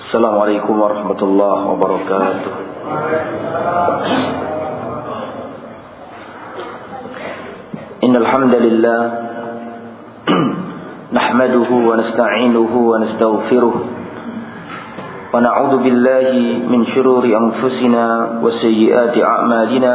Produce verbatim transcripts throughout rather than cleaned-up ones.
Assalamualaikum warahmatullahi wabarakatuh. Innal hamdalillah nahmaduhu wa nasta'inuhu wa nastaghfiruh wa na'udzu billahi min shururi anfusina wa sayyiati a'malina.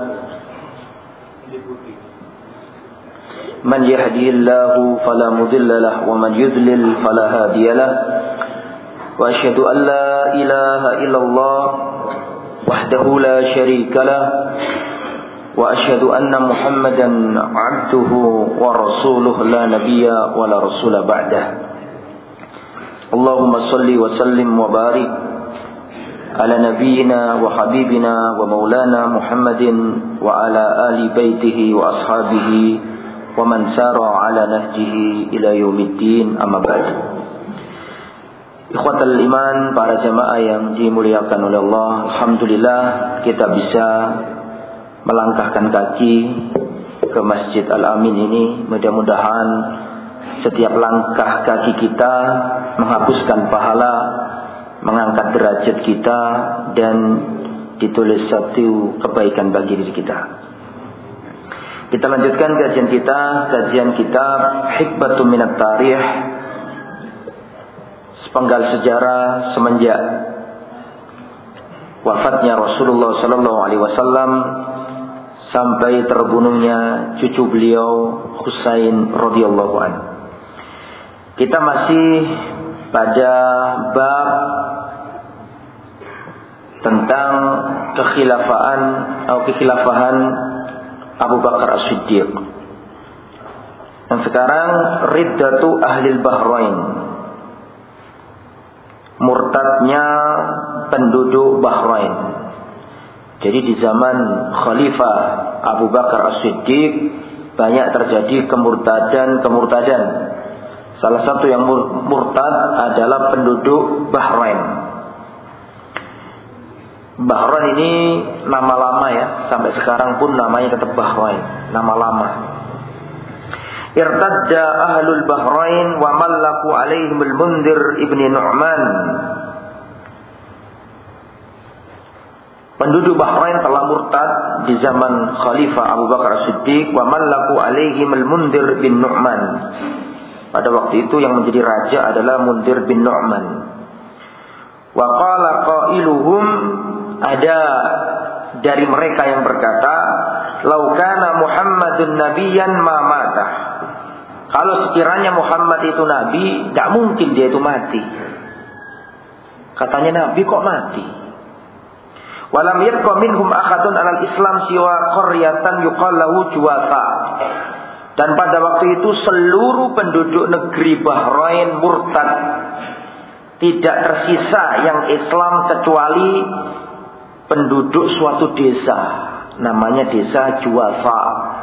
Man yahdihillahu fala mudilla lahu wa man yudlil fala hadiya lahu. Wa asyhadu an la ilaha illallah wahdahu la syarika lah wa asyhadu anna Muhammadan 'abduhu wa rasuluhu la nabiyya wa la rasula ba'dah. Allahumma shalli wa sallim wa barik ala nabiyyina wa habibina wa maulana Muhammadin wa ala ali baitihi wa ashabihi wa man sara ala nahjihi ila yaumiddin, amma ba'd. Ikhwatal iman, para jamaah yang dimuliakan oleh Allah, alhamdulillah kita bisa melangkahkan kaki ke Masjid Al-Amin ini. Mudah-mudahan setiap langkah kaki kita menghapuskan pahala, mengangkat derajat kita, dan ditulis satu kebaikan bagi diri kita. Kita lanjutkan kajian kita, kajian kitab Hikbatun Minat Tarikh, penggal sejarah semenjak wafatnya Rasulullah sallallahu alaihi wasallam sampai terbunuhnya cucu beliau Husain radhiyallahu anhu. Kita masih pada bab tentang kekhilafaan atau kekhilafahan Abu Bakar As-Siddiq. Dan sekarang riddatu ahlil Bahrain, murtadnya penduduk Bahrain. Jadi di zaman Khalifah Abu Bakar As-Siddiq banyak terjadi kemurtadan-kemurtadan. Salah satu yang murtad adalah penduduk Bahrain. Bahrain ini nama lama ya, sampai sekarang pun namanya tetap Bahrain, nama lama. Irtadda ahlul Bahrain wa mallaku alaihim al-Mundhir ibni Nu'man. Penduduk Bahrain telah murtad di zaman Khalifah Abu Bakar As-Siddiq, wa mallaku alaihim al-Mundhir bin Nu'man. Pada waktu itu yang menjadi raja adalah Mundhir bin Nu'man. Wa qala qailuhum, ada dari mereka yang berkata, "Lau kana Muhammadun nabiyyan ma matah." Kalau sekiranya Muhammad itu nabi, tidak mungkin dia itu mati. Katanya nabi kok mati? Walam yabqa minhum ahadun 'alal Islam siwa qaryatan yuqal lahu Juwasa. Dan pada waktu itu seluruh penduduk negeri Bahrain murtad. Tidak tersisa yang Islam kecuali penduduk suatu desa, namanya desa Juwasa.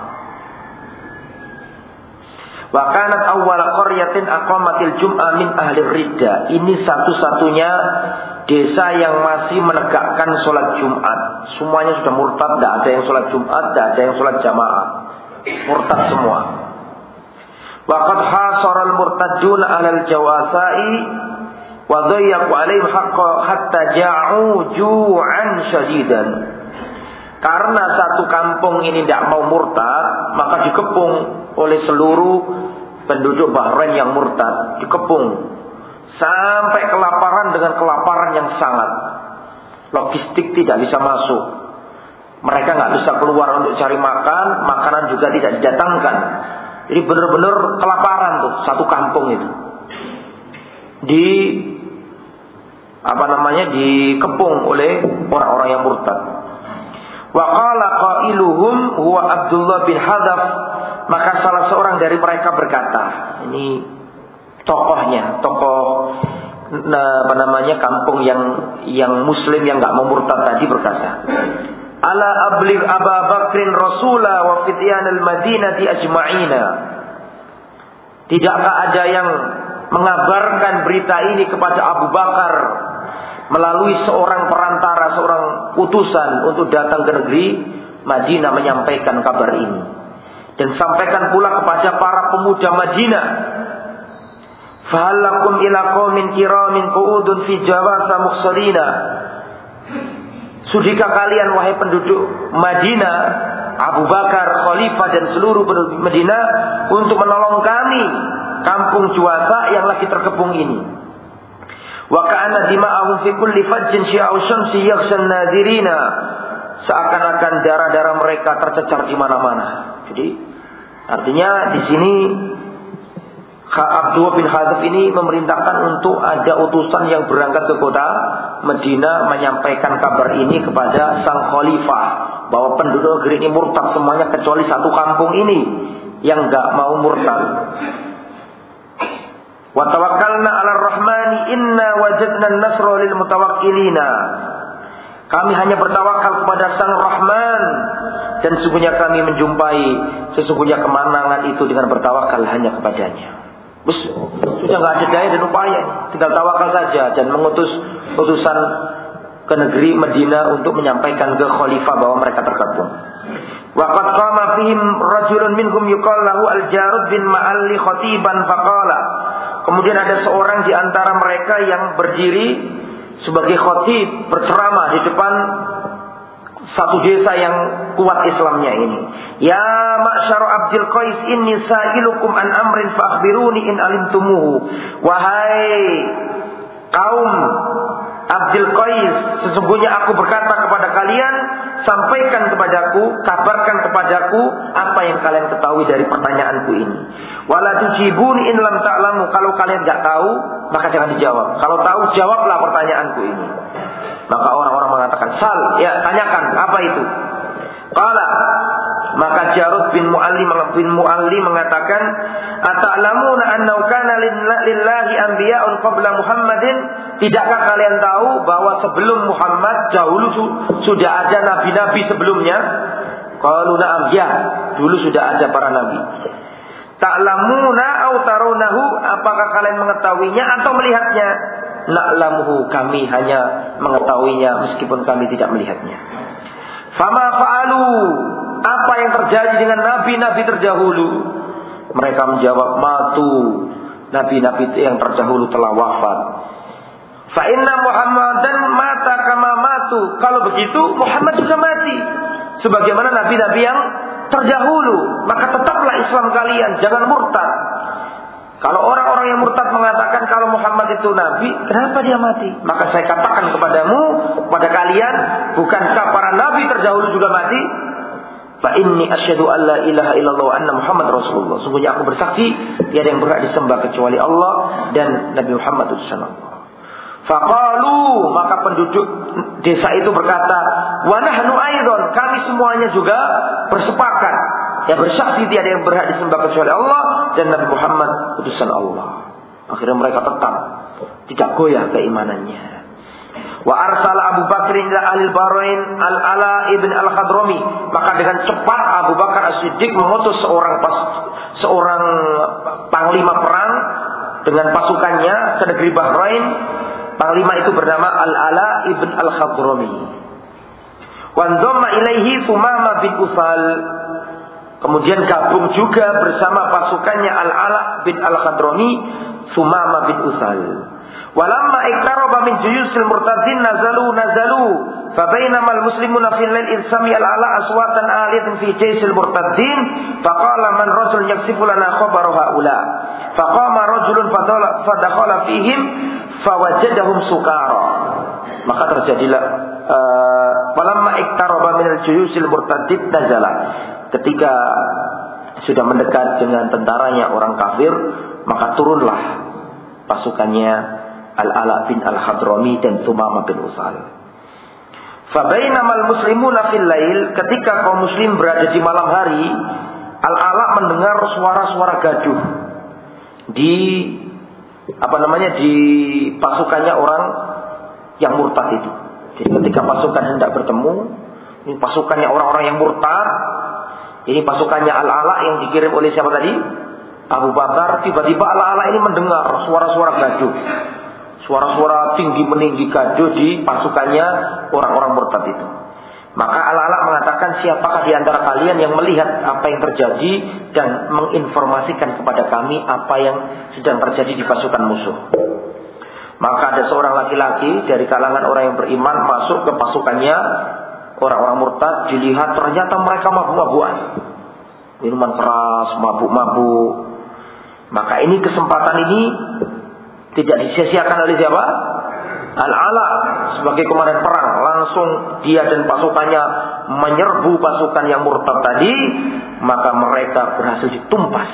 Wa kanat awwal qaryatin aqamatil jum'ah min ahli ridda. Ini satu-satunya desa yang masih menegakkan sholat Jumat. Semuanya sudah murtad, tidak ada yang sholat Jumat, tidak ada yang sholat jamaah. Murtad semua. Wa qad hasara al-murtaduna 'alal jawasai wa dhayyaqu 'alaihim haqqa hatta ja'u ju'an syadidan. Karena satu kampung ini tidak mau murtad, maka dikepung oleh seluruh penduduk Bahrain yang murtad. Dikepung sampai kelaparan dengan kelaparan yang sangat. Logistik tidak bisa masuk. Mereka nggak bisa keluar untuk cari makan, makanan juga tidak didatangkan. Jadi benar-benar kelaparan tuh satu kampung itu. Di apa namanya dikepung oleh orang-orang yang murtad. Wa qala qailuhum huwa Abdullah bin Hadaf. Maka salah seorang dari mereka berkata, ini tokohnya, tokoh apa namanya kampung yang yang muslim yang enggak mau murtad tadi berkata, ala abligh Abu Bakrin Rasulah wa fityan al-Madinati ajma'ina. Tidakkah ada yang mengabarkan berita ini kepada Abu Bakar melalui seorang perantara, seorang utusan untuk datang ke negeri Madinah menyampaikan kabar ini. Dan sampaikan pula kepada para pemuda Madinah. Fahalakum ila qaumin kiramin qu'udun fi jawasa mukhsalina. Sudikah kalian wahai penduduk Madinah, Abu Bakar, Khalifah dan seluruh penduduk Madinah untuk menolong kami, kampung Juwasa yang lagi terkepung ini. Wa ka'anna dima'ahum fi kulli fajjin syi'a'u syamsi yakhshan nadirina. Seakan-akan darah-darah mereka tercecar di mana-mana. Jadi artinya di sini Abdullah bin Khattab ini memerintahkan untuk ada utusan yang berangkat ke kota Madinah menyampaikan kabar ini kepada sang khalifah bahwa penduduk negeri ini murtad semuanya kecuali satu kampung ini yang enggak mau murtad. Wa tawakkalna 'alar rahmani inna wajadna an-nasra lil mutawakkilina. Kami hanya bertawakal kepada Sang Rahman dan sesungguhnya kami menjumpai sesungguhnya kemenangan itu dengan bertawakal hanya kepadanya. Bus, sudah nggak ada daya dan upaya, tinggal tawakal saja dan mengutus utusan ke negeri Madinah untuk menyampaikan ke khalifah bahwa mereka terkepung. Wa qad qama fihim rajulun minhum yuqal lahu al-Jarud bin Ma'alli khatiban faqala. Kemudian ada seorang di antara mereka yang berdiri sebagai khatib berceramah di depan satu desa yang kuat Islamnya ini. Ya ma'syar Abdul Qais inni sa'ilukum an amrin fa akhbiruni in alimtumuhu. Wahai kaum Abdul Qais, sesungguhnya aku berkata kepada kalian, sampaikan kepadaku, kabarkan kepadaku apa yang kalian ketahui dari pertanyaanku ini. Wala tujibuni in lam ta'lamu. Kalau kalian enggak tahu, maka jangan dijawab. Kalau tahu, jawablah pertanyaanku ini. Maka orang-orang mengatakan, "Sal, ya tanyakan, apa itu?" Qala, maka Jarud bin Mu'alli bin Mu'alli mengatakan, "Ata'lamuna annahu kana lillahi anbiya'un qabla Muhammadin?" Tidakkah kalian tahu bahwa sebelum Muhammad dahulu sudah ada nabi-nabi sebelumnya? Qalu na'am, ya, dulu sudah ada para nabi. Ta'lamuna aw tarawnahu, apakah kalian mengetahuinya atau melihatnya? Na'lamuhu, kami hanya mengetahuinya meskipun kami tidak melihatnya. Fama fa'alu, apa yang terjadi dengan nabi-nabi terdahulu? Mereka menjawab, matu, nabi-nabi yang terdahulu telah wafat. Fa inna Muhammadan mata kama matu, kalau begitu Muhammad juga mati sebagaimana nabi-nabi yang terdahulu. Maka tetaplah Islam kalian, jangan murtad. Kalau orang-orang yang murtad mengatakan kalau Muhammad itu nabi, kenapa dia mati? Maka saya katakan kepadamu, kepada kalian, bukankah para nabi terdahulu juga mati? Fa inni asyhadu an la ilaha illallah wa anna Muhammad Rasulullah. Sungguhnya aku bersaksi tiada yang berhak disembah kecuali Allah dan Nabi Muhammad itu sallallahu. Faqalu, maka penduduk desa itu berkata, wa nahnu aidan, kami semuanya juga bersepakat, ya bersaksi tiada yang berhak disembah kecuali Allah dan Nabi Muhammad utusan Allah. Akhirnya mereka tetap tidak goyah keimanannya. Wa arsala Abu Bakr ila ahli Bahrain al-Ala ibn al-Khadrami, maka dengan cepat Abu Bakar As-Siddiq mengutus seorang pas, seorang panglima perang dengan pasukannya ke negeri Bahrain. Panglima itu bernama Al-Ala ibn al-Khadrami. Wa dhamma ilaihi Sumamah bin Utsal. Kemudian gabung juga bersama pasukannya Al-Ala bin al-Khadrami Sumamah bin Utsal. Walamma iktaraba min juyusil murtadin nazalu nazalu fa bainama al-muslimuna fil lail irsami al-ala aswatan aliyatan fi jaysil murtadin faqala man rajul yaksifu lana khabar haula faqama rajulun fadakhala fihim fawajadahum sukara. Maka terjadilah walamma iktaraba min al-juyusil murtadin nazala, ketika sudah mendekat dengan tentaranya orang kafir, maka turunlah pasukannya Al-Ala bin al-Khadrami dan Sumamah bin Utsal. Fabainamal muslimuna fil lail, ketika kaum muslim berada di malam hari, Al-Ala mendengar suara-suara gaduh di apa namanya di pasukannya orang yang murtad itu. Jadi ketika pasukan hendak bertemu, ini pasukannya orang-orang yang murtad, ini pasukannya Al-Ala yang dikirim oleh siapa tadi? Abu Bakar. Tiba-tiba Al-Ala ini mendengar suara-suara gaduh. Suara-suara tinggi meninggi gaduh di pasukannya orang-orang murtad itu. Maka Al-Ala mengatakan, siapakah di antara kalian yang melihat apa yang terjadi dan menginformasikan kepada kami apa yang sedang terjadi di pasukan musuh. Maka ada seorang laki-laki dari kalangan orang yang beriman masuk ke pasukannya orang-orang murtad. Dilihat ternyata mereka mabuk-mabukan, minuman keras, mabuk-mabuk. Maka ini kesempatan ini tidak disia-siakan oleh siapa? Al-Ala sebagai komandan perang, langsung dia dan pasukannya menyerbu pasukan yang murtad tadi, maka mereka berhasil ditumpas.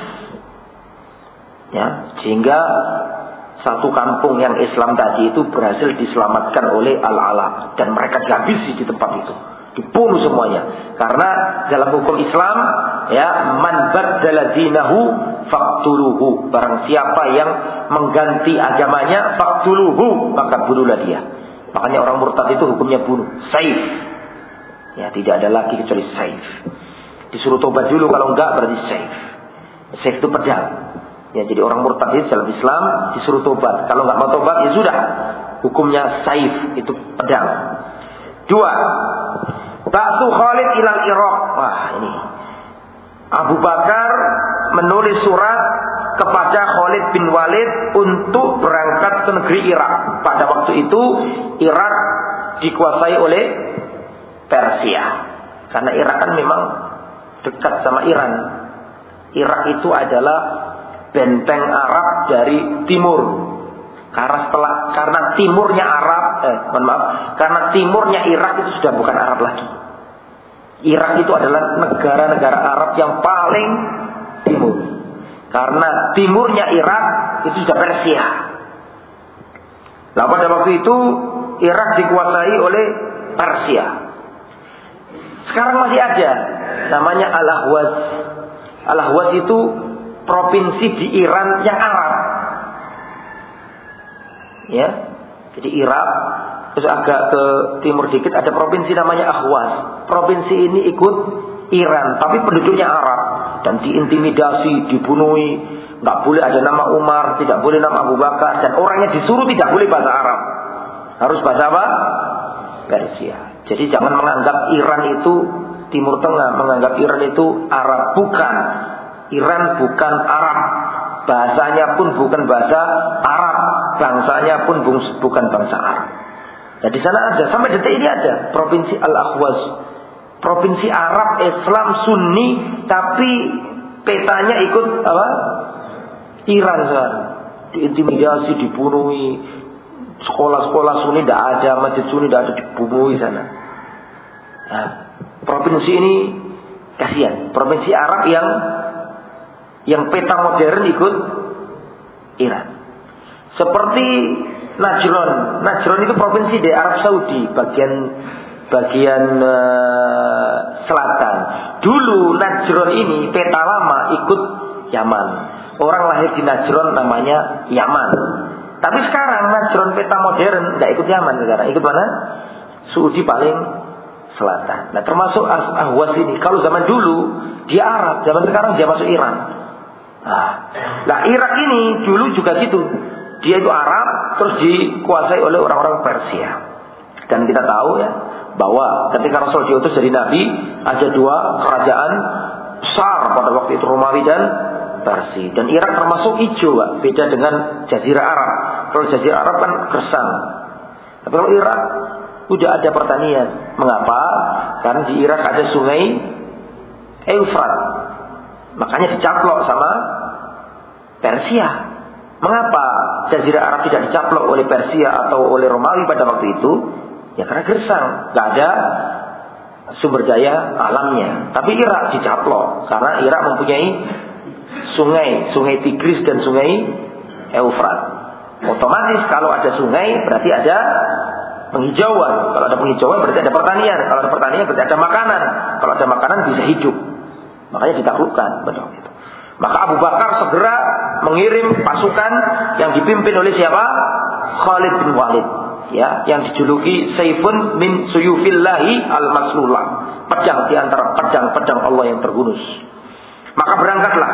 Ya, sehingga satu kampung yang Islam tadi itu berhasil diselamatkan oleh Al-Ala dan mereka dihabisi di tempat itu, dibunuh semuanya. Karena dalam hukum Islam, ya, man baddala dinahu faqtuluhu, barang siapa yang mengganti agamanya faqtuluhu, maka bunuhlah dia. Makanya orang murtad itu hukumnya bunuh, saif. Ya, tidak ada lagi kecuali saif. Disuruh tobat dulu, kalau enggak berarti saif. Saif itu pedang. Ya, jadi orang murtad itu dalam Islam disuruh tobat. Kalau enggak mau tobat ya sudah, hukumnya saif, itu pedang. Dua, ba'su Khalid ilal Iraq. Wah, ini Abu Bakar menulis surat kepada Khalid bin Walid untuk berangkat ke negeri Irak. Pada waktu itu Irak dikuasai oleh Persia. Karena Irak kan memang dekat sama Iran. Irak itu adalah benteng Arab dari timur. Karena setelah karena timurnya Arab, eh, mohon maaf, karena timurnya Irak itu sudah bukan Arab lagi. Irak itu adalah negara-negara Arab yang paling timur. Karena timurnya Irak itu sudah Persia. Nah, pada waktu itu Irak dikuasai oleh Persia. Sekarang masih ada, namanya Al-Ahwaz. Al-Ahwaz itu provinsi di Iran yang Arab. Ya, jadi Irak, terus agak ke timur dikit ada provinsi namanya Ahwaz. Provinsi ini ikut Iran, tapi penduduknya Arab dan diintimidasi, dibunuhi. Nggak boleh ada nama Umar, tidak boleh nama Abu Bakar, dan orangnya disuruh tidak boleh bahasa Arab, harus bahasa apa? Persia. Jadi jangan menganggap Iran itu Timur Tengah, menganggap Iran itu Arab. Bukan. Iran bukan Arab. Bahasanya pun bukan bahasa Arab, bangsanya pun bukan bangsa Arab. Nah, di sana ada, sampai detik ini ada provinsi Al-Ahwaz, provinsi Arab Islam Sunni, tapi petanya ikut apa? Iran sekarang. Diintimidasi, dibunuhi. Sekolah-sekolah Sunni tidak ada, masjid Sunni tidak ada, dibunuhi sana. Nah, provinsi ini kasihan, provinsi Arab yang yang peta modern ikut Iran. Seperti Najran. Najran itu provinsi di Arab Saudi, bagian bagian uh, selatan. Dulu Najran ini peta lama ikut Yaman. Orang lahir di Najran namanya Yaman. Tapi sekarang Najran peta modern nggak ikut Yaman sekarang. Ikut mana? Saudi paling selatan. Nah, termasuk Ahwaz ini. Kalau zaman dulu dia Arab, zaman sekarang dia masuk Iran. Nah, nah Irak ini dulu juga gitu. Dia itu Arab, terus dikuasai oleh orang-orang Persia. Dan kita tahu ya, bahwa ketika Rasul diutus dari Nabi, ada dua kerajaan besar pada waktu itu, Romawi dan Persia. Dan Irak termasuk hijau, Pak. Beda dengan Jazirah Arab. Kalau Jazirah Arab kan gersang. Tapi kalau Irak udah ada pertanian. Mengapa? Karena di Irak ada sungai Eufrat. Makanya dicaplok sama Persia. Mengapa Jazirah Arab tidak dicaplok oleh Persia atau oleh Romawi pada waktu itu? Ya karena gersang, gak ada sumber daya alamnya. Tapi Irak dicaplok karena Irak mempunyai sungai, sungai Tigris dan sungai Eufrat. Otomatis kalau ada sungai berarti ada penghijauan. Kalau ada penghijauan berarti ada pertanian. Kalau ada pertanian berarti ada makanan. Kalau ada makanan bisa hidup. Makanya ditaklukkan, betul itu. Maka Abu Bakar segera mengirim pasukan yang dipimpin oleh siapa? Khalid bin Walid, ya, yang dijuluki Saifun min Suyufillahi al-Maslulah, pedang di antara pedang-pedang Allah yang terhunus. Maka berangkatlah.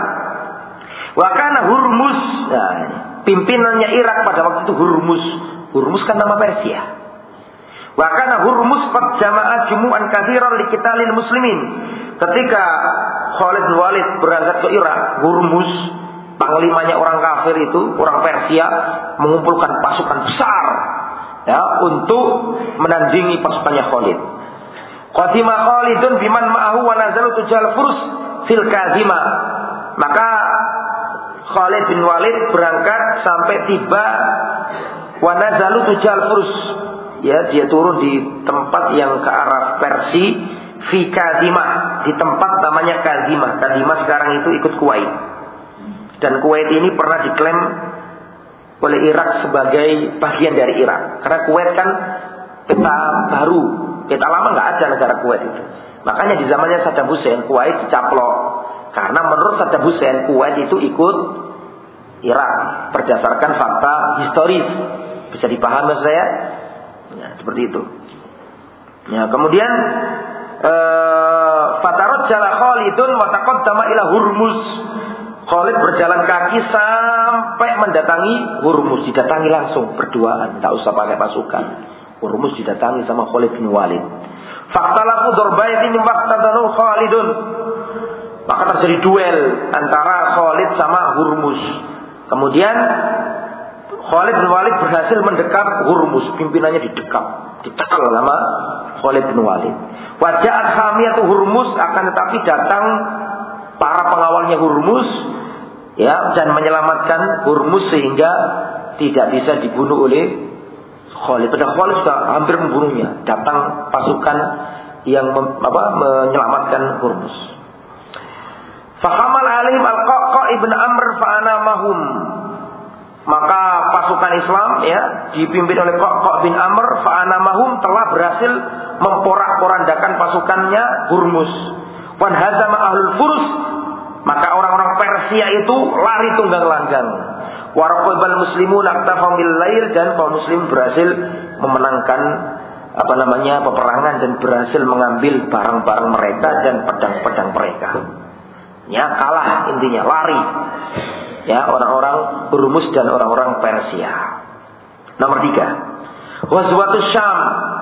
Wa kana Hurmuz, nah, pimpinannya Irak pada waktu itu Hurmuz. Hurmuz kan nama Persia. Wa kana Hurmuz qad jama'a jumu'an katsiran liqitalil muslimin. Ketika Khalid bin Walid berangkat ke Irak, Hurmuz, panglimanya orang kafir itu, orang Persia, mengumpulkan pasukan besar ya untuk menandingi pasukannya Khalid. Qadima Khalidun biman ma'ahu wa nazalu tujal furs fil Kazima. Maka Khalid bin Walid berangkat sampai tiba wa nazalu tujal furs. Ya, dia turun di tempat yang ke arah Persia, fi Kazima, di tempat namanya Kazima. Kazima sekarang itu ikut Kuwait. Dan Kuwait ini pernah diklaim oleh Irak sebagai bagian dari Irak. Karena Kuwait kan peta baru, peta lama nggak ada negara Kuwait itu. Makanya di zamannya Saddam Hussein, Kuwait dicaplok. Karena menurut Saddam Hussein, Kuwait itu ikut Irak berdasarkan fakta historis. Bisa dipahami maksud saya? Ya, seperti itu. Ya, kemudian Fatarot jala Khalidun wa taqaddama ila Hurmuz. Khalid berjalan kaki sampai mendatangi Hurmuz, didatangi langsung berduaan, tak usah pakai pasukan. Hurmuz didatangi sama Khalid bin Walid. Faktalafu darbaini waqtadanu Khalidun. Maka terjadi duel antara Khalid sama Hurmuz. Kemudian Khalid bin Walid berhasil mendekap Hurmuz, pimpinannya didekap, dicekal sama Khalid bin Walid. Wajahat hamiyatu Hurmuz, akan tetapi datang para pengawalnya Hurmuz ya, dan menyelamatkan Hurmuz sehingga tidak bisa dibunuh oleh Khalid. Padahal Khalid sudah hampir membunuhnya. Datang pasukan yang mem, apa, menyelamatkan Hurmuz. Fakhamal alaihim al-Qaqa ibn Amr fa'anamahum. Maka pasukan Islam ya dipimpin oleh Qaqa bin Amr fa'anamahum telah berhasil memporak-porandakan pasukannya Hurmuz. Wan hazama ahlul furs, maka orang-orang Persia itu lari tunggang langgang. Waraqabal muslimun aktafamil lail, dan kaum muslim berhasil memenangkan apa namanya peperangan dan berhasil mengambil barang-barang mereka dan pedang-pedang mereka. Ya, kalah intinya, lari. Ya, orang-orang Hurmuz dan orang-orang Persia. Nomor tiga, Ghazwatus Syam.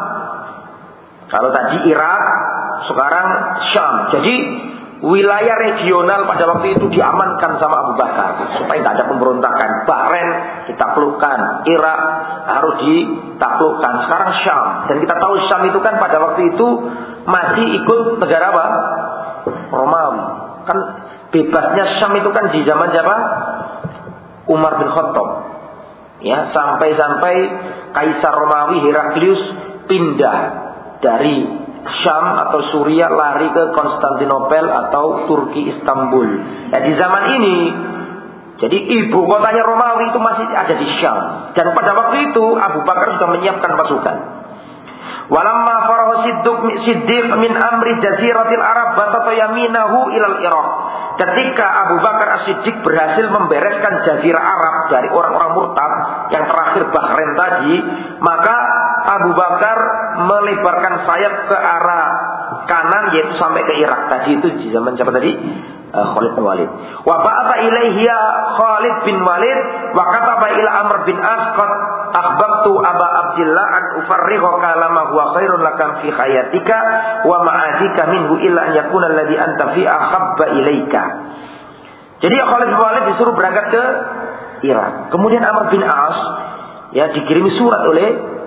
Kalau tadi Irak, sekarang Syam. Jadi wilayah regional pada waktu itu diamankan sama Abu Bakar supaya tidak ada pemberontakan. Bahrain ditaklukkan, Irak harus ditaklukkan. Sekarang Syam, dan kita tahu Syam itu kan pada waktu itu masih ikut negara apa? Romawi. Kan bebasnya Syam itu kan di zaman siapa? Umar bin Khattab. Ya, sampai-sampai Kaisar Romawi Heraklius pindah dari Syam atau Suriah lari ke Konstantinopel atau Turki Istanbul. Nah, di zaman ini, jadi ibu kotanya Romawi itu masih ada di Syam. Dan pada waktu itu Abu Bakar sudah menyiapkan pasukan. Walamma farahu Siddiq min amri jaziratil Arab basata yaminahu ilal Iraq. Ketika Abu Bakar As-Siddiq berhasil membereskan jazirah Arab dari orang-orang murtad yang terakhir Bahrain tadi, maka Abu Bakar melebarkan sayap ke arah kanan, yaitu sampai ke Irak. Tadi itu di zaman siapa tadi? Uh, Khalid bin Walid. Wa ba'atha ilaihiya Khalid bin Walid wa kataba ila Amr bin As qad akhbabtu Aba Abdillah an ufarrighaka lama huwa khairun lakam fi hayatika wa ma'adika minhu illa an yakuna alladhi anta fi ahabba ilaika. Jadi Khalid bin Walid disuruh berangkat ke Irak. Kemudian Amr bin As ya dikirimi surat oleh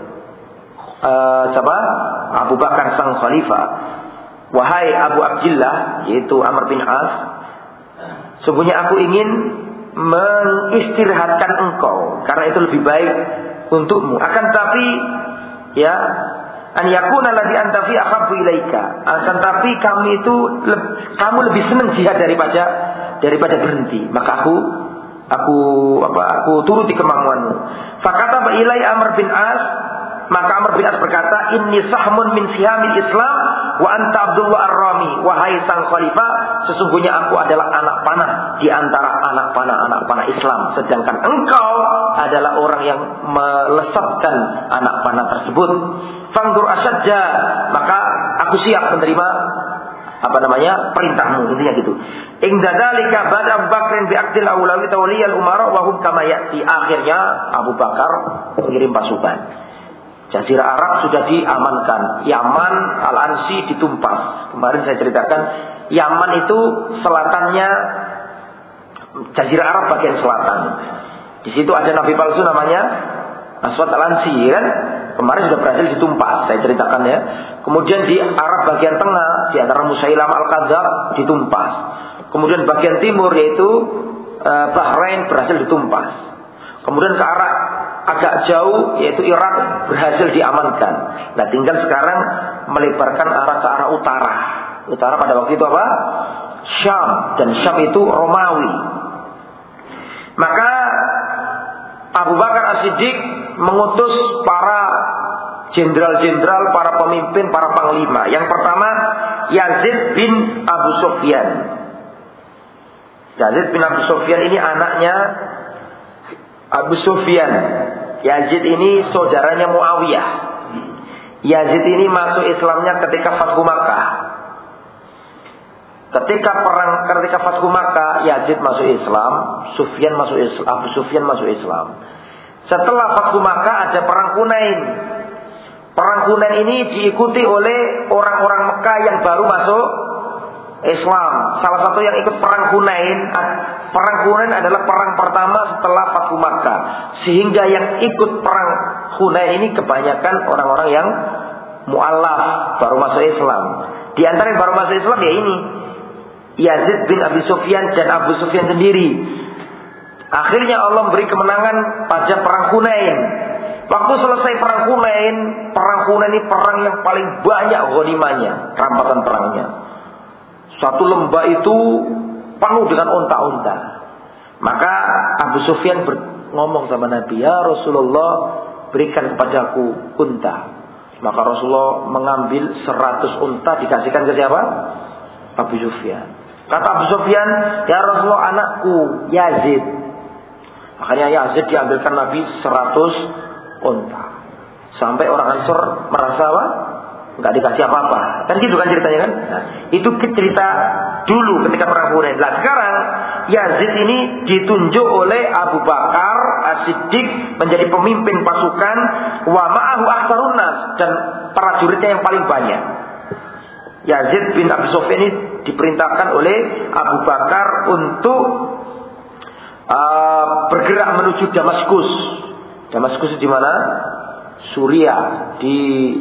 uh, siapa? Abu Bakar sang khalifah. Wahai Abu Abdillah, yaitu Amr bin As, sesungguhnya aku ingin mengistirahatkan engkau karena itu lebih baik untukmu. Akan tapi ya an yakuna ladzi anta fi ahabbu ilaika. Akan tapi kami itu le, kamu lebih senang jihad daripada daripada berhenti. Maka aku aku apa aku turuti kemauanmu. Fakata ilai Amr bin As, maka Amr bin As berkata, inni sahmun min sihamil Islam wa anta Abdullah Ar-Rami. Wahai sang khalifah, sesungguhnya aku adalah anak panah di antara anak panah-anak panah Islam, sedangkan engkau adalah orang yang melesatkan anak panah tersebut. Fangdur asyadja, maka aku siap menerima apa namanya perintahmu, intinya gitu. Ingda dzalika ba'da Abu Bakrin bi aqdil aulawi tawliyal umara wa hum kama ya'ti. Akhirnya Abu Bakar mengirim pasukan. Jazirah Arab sudah diamankan. Yaman, Al-Ansi ditumpas. Kemarin saya ceritakan Yaman itu selatannya Jazirah Arab bagian selatan. Di situ ada nabi palsu namanya Aswad Al-Ansi, kan? Kemarin sudah berhasil ditumpas, saya ceritakan ya. Kemudian di Arab bagian tengah, di antara Musailam Al-Kadzab ditumpas. Kemudian bagian timur yaitu e, Bahrain berhasil ditumpas. Kemudian ke arah agak jauh yaitu Irak berhasil diamankan. Nah, tinggal sekarang melebarkan arah ke arah utara. Utara pada waktu itu apa? Syam, dan Syam itu Romawi. Maka Abu Bakar As-Siddiq mengutus para jenderal-jenderal, para pemimpin, para panglima. Yang pertama Yazid bin Abu Sufyan. Yazid bin Abu Sufyan ini anaknya Abu Sufyan. Yazid ini saudaranya Muawiyah. Yazid ini masuk Islamnya ketika Fathu Makkah. Ketika perang ketika Fathu Makkah, Yazid masuk Islam, Sufyan masuk Islam, Abu Sufyan masuk Islam. Setelah Fathu Makkah ada perang Hunain. Perang Hunain ini diikuti oleh orang-orang Mekah yang baru masuk Islam. Salah satu yang ikut perang Hunain, perang Hunain adalah perang pertama setelah Fathu Makkah. Sehingga yang ikut perang Hunain ini kebanyakan orang-orang yang mu'allaf, baru masuk Islam. Di antara yang baru masuk Islam ya ini Yazid bin Abi Sufyan dan Abu Sufyan sendiri. Akhirnya Allah beri kemenangan pada perang Hunain. Waktu selesai perang Hunain, perang Hunain ini perang yang paling banyak ghanimahnya, rampasan perangnya. Satu lembah itu penuh dengan unta-unta. Maka Abu Sufyan ngomong sama Nabi, "Ya Rasulullah, berikan kepadaku unta." Maka Rasulullah mengambil seratus unta dikasihkan ke siapa? Abu Sufyan. Kata Abu Sufyan, "Ya Rasulullah, anakku Yazid." Makanya Yazid diambilkan Nabi seratus unta. Sampai orang Ansor merasa apa? Enggak dikasih apa-apa. Kan gitu kan ceritanya kan? Nah, itu cerita dulu ketika perang Hunain. Nah, sekarang Yazid ini ditunjuk oleh Abu Bakar As-Siddiq menjadi pemimpin pasukan, wa ma'ahu aktsarun nas, dan prajuritnya yang paling banyak. Yazid bin Abi Sufyan ini diperintahkan oleh Abu Bakar untuk uh, bergerak menuju Damaskus. Damaskus di mana? Suriah, di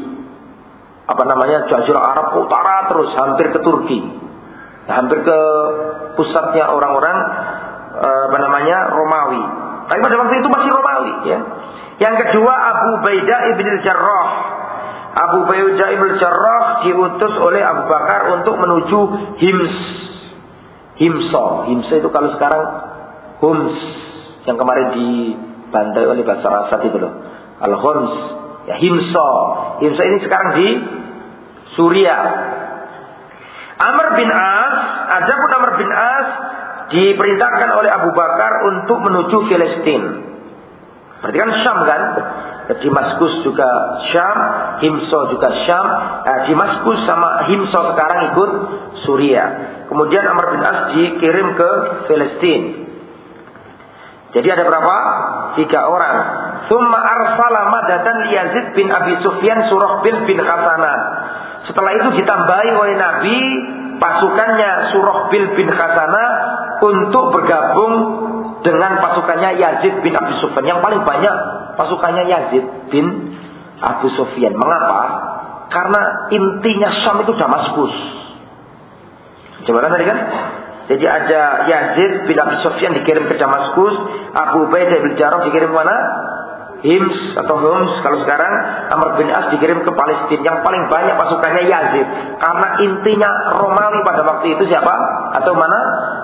apa namanya, Jazirah Arab ke utara terus hampir ke Turki. Nah, hampir ke pusatnya orang-orang uh, apa namanya, Romawi. Tapi pada waktu itu masih Romawi ya. Yang kedua Abu Ubaidah ibn al-Jarrah. Abu Ubaidah ibn al-Jarrah diutus oleh Abu Bakar untuk menuju Hims. Himso. Himso itu kalau sekarang Homs, yang kemarin dibantai oleh Bashar al-Assad itu loh. Al-Homs. Ya, Himso. Himso ini sekarang di Suriah. Amr bin As, adapun Amr bin As diperintahkan oleh Abu Bakar untuk menuju Filistin. Berarti kan Syam kan? Damaskus juga Syam, Himso juga Syam. Nah, Damaskus sama Himso sekarang ikut Suriah. Kemudian Amr bin As dikirim ke Filistin. Jadi ada berapa? Tiga orang. Tsumma arsala madatan Yazid bin Abi Sufyan Surahbil bin Hasanah. Setelah itu ditambahi oleh Nabi pasukannya Surahbil bin Hasanah untuk bergabung dengan pasukannya Yazid bin Abi Sufyan. Yang paling banyak pasukannya Yazid bin Abu Sufyan. Mengapa? Karena intinya Syam itu Damaskus. Coba tadi kan? Jadi ada Yazid bin Abi Sufyan dikirim ke Damaskus, Abu Ubaidah bin Jarrah dikirim mana? Hims atau Homs kalau sekarang. Amr bin As dikirim ke Palestina. Yang paling banyak pasukannya Yazid, karena intinya Romawi pada waktu itu siapa? Atau mana?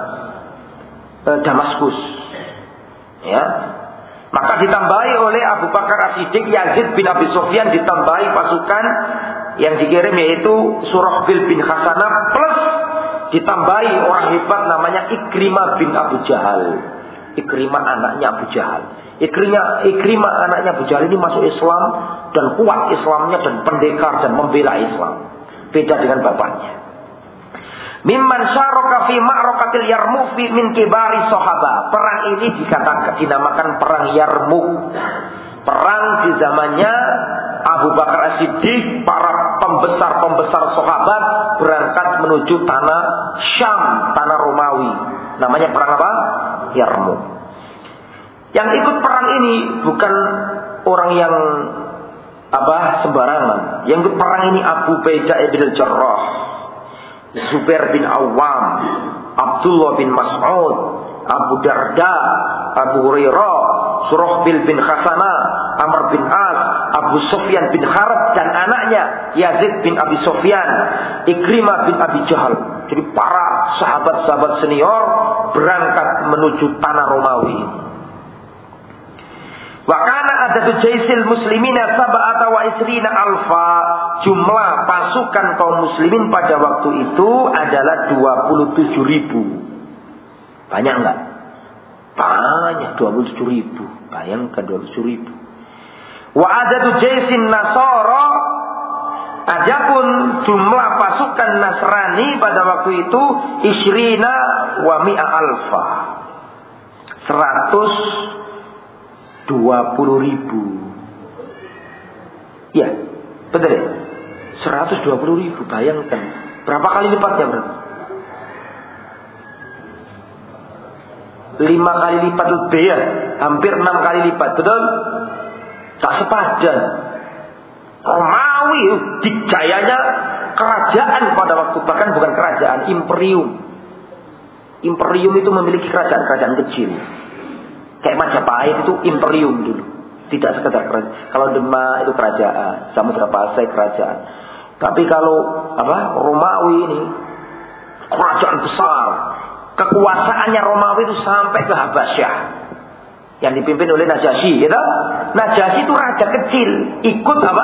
E, Damaskus. Ya. Maka ditambahi oleh Abu Bakar As-Siddiq, Yazid bin Abi Sufyan ditambahi pasukan yang dikirim yaitu Surahbil bin Hasanah, plus ditambahi orang hebat namanya Ikrimah bin Abu Jahal. Ikrimah anaknya Abu Jahal. Ikrimah, Ikrimah anaknya Abu Jahal ini masuk Islam dan kuat Islamnya dan pendekar dan membela Islam. Beda dengan bapaknya. Mimman syaraka fi ma'rakatil Yarmuk fi min kibari sahabah. Perang ini dikatakan dinamakan perang Yarmuk. Perang di zamannya Abu Bakar As-Siddiq, para pembesar-pembesar sahabat berangkat menuju tanah Syam, tanah Romawi. Namanya perang apa? Yarmuk. Yang ikut perang ini bukan orang yang apa sembarangan. Yang ikut perang ini Abu Ubaidah bin Al-Jarrah, Zubair bin Awam, Abdullah bin Mas'ud, Abu Darda, Abu Hurairah, Surahbil bin Khasana, Amr bin As, Abu Sufyan bin Harb dan anaknya Yazid bin Abi Sufyan, Ikrimah bin Abi Jahal. Jadi para sahabat-sahabat senior berangkat menuju tanah Romawi. Wa kana adadu jaisil muslimina sab'ata wa isrina alfa. Jumlah pasukan kaum muslimin pada waktu itu adalah dua puluh tujuh ribu. Banyak enggak? Banyak, dua puluh tujuh ribu. Bayangkan dua puluh tujuh ribu. Wa adadu jaisin nasara. Adapun jumlah pasukan Nasrani pada waktu itu isrina wa mi'a alfa. Seratus dua puluh ribu. Ya, betul ya? Seratus dua puluh ribu. Bayangkan berapa kali lipatnya berapa? Lima kali lipat lebih ya, hampir enam kali lipat, betul? Tak sepadan. Romawi dijayanya kerajaan pada waktu, bahkan bukan kerajaan, imperium. Imperium itu memiliki kerajaan-kerajaan kecil. Kayak Majapahit itu imperium dulu, tidak sekedar kerajaan. Kalau Demak itu kerajaan, Samudra Pasai kerajaan. Tapi kalau apa Romawi ini kerajaan besar. Kekuasaannya Romawi itu sampai ke Habasyah yang dipimpin oleh Najasyi, gitu. Najasyi itu raja kecil, ikut apa?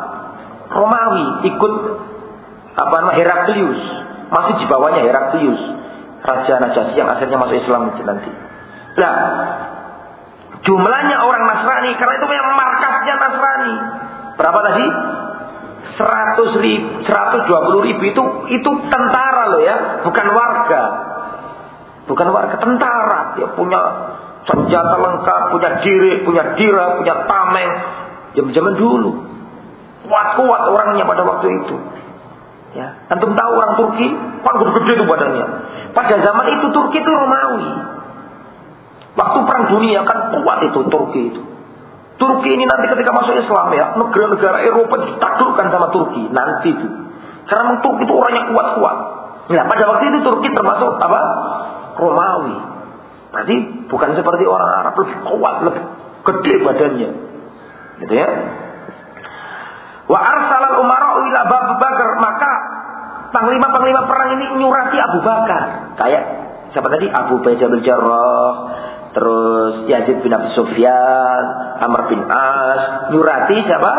Romawi, ikut apa nama Heraklius, masih di bawahnya Heraklius, raja Najasyi yang akhirnya masuk Islam itu nanti. Nah, jumlahnya orang Nasrani karena itu yang markasnya Nasrani. Berapa tadi? seratus ribu, seratus dua puluh ribu itu itu tentara loh ya, bukan warga. Bukan warga, tentara. Dia punya senjata lengkap, punya diri, punya dira, punya tameng. Zaman-zaman dulu. Kuat-kuat orangnya pada waktu itu. Ya, antum tahu orang Turki, kan gede-gede itu badannya. Pada zaman itu Turki itu Romawi. Waktu perang dunia kan kuat itu Turki itu. Turki ini nanti ketika masuk Islam ya, negara-negara Eropa ditaklukkan sama Turki nanti itu. Karena Turki itu orangnya kuat-kuat. Nah, pada waktu itu Turki termasuk apa? Romawi. Berarti bukan seperti orang Arab, lebih kuat, lebih gede badannya. Gitu ya. Wa arsalal umara ila Abu Bakar, maka panglima-panglima perang ini nyurati Abu Bakar. Kayak siapa tadi? Abu Ubaidah bin Jarrah, terus Yazid bin Abi Sufyan, Amr bin As, nyurati siapa?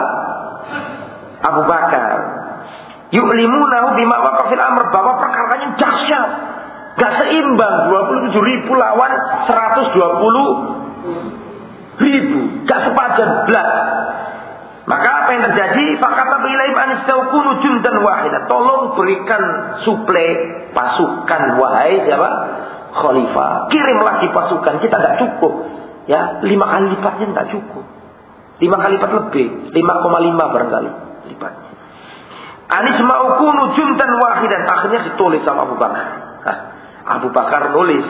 Abu Bakar. Yu'limunahu bima waqafil amr, bahwa perkaranya dahsyat. Gak seimbang, dua puluh tujuh ribu lawan seratus dua puluh ribu. Gak sepadan belas. Maka apa yang terjadi? Fakata bilaim anistaukunu jundan wahidah. Tolong berikan suplai pasukan, wahai siapa? Khalifah. Kirim lagi pasukan, kita gak cukup. Ya, lima kali lipatnya gak cukup. Lima kali lipat lebih, lima koma lima barangkali lipatnya. Anismaukunu jundan wahidan. Akhirnya ditulis sama Abu Bakar. Hah. Abu Bakar nulis,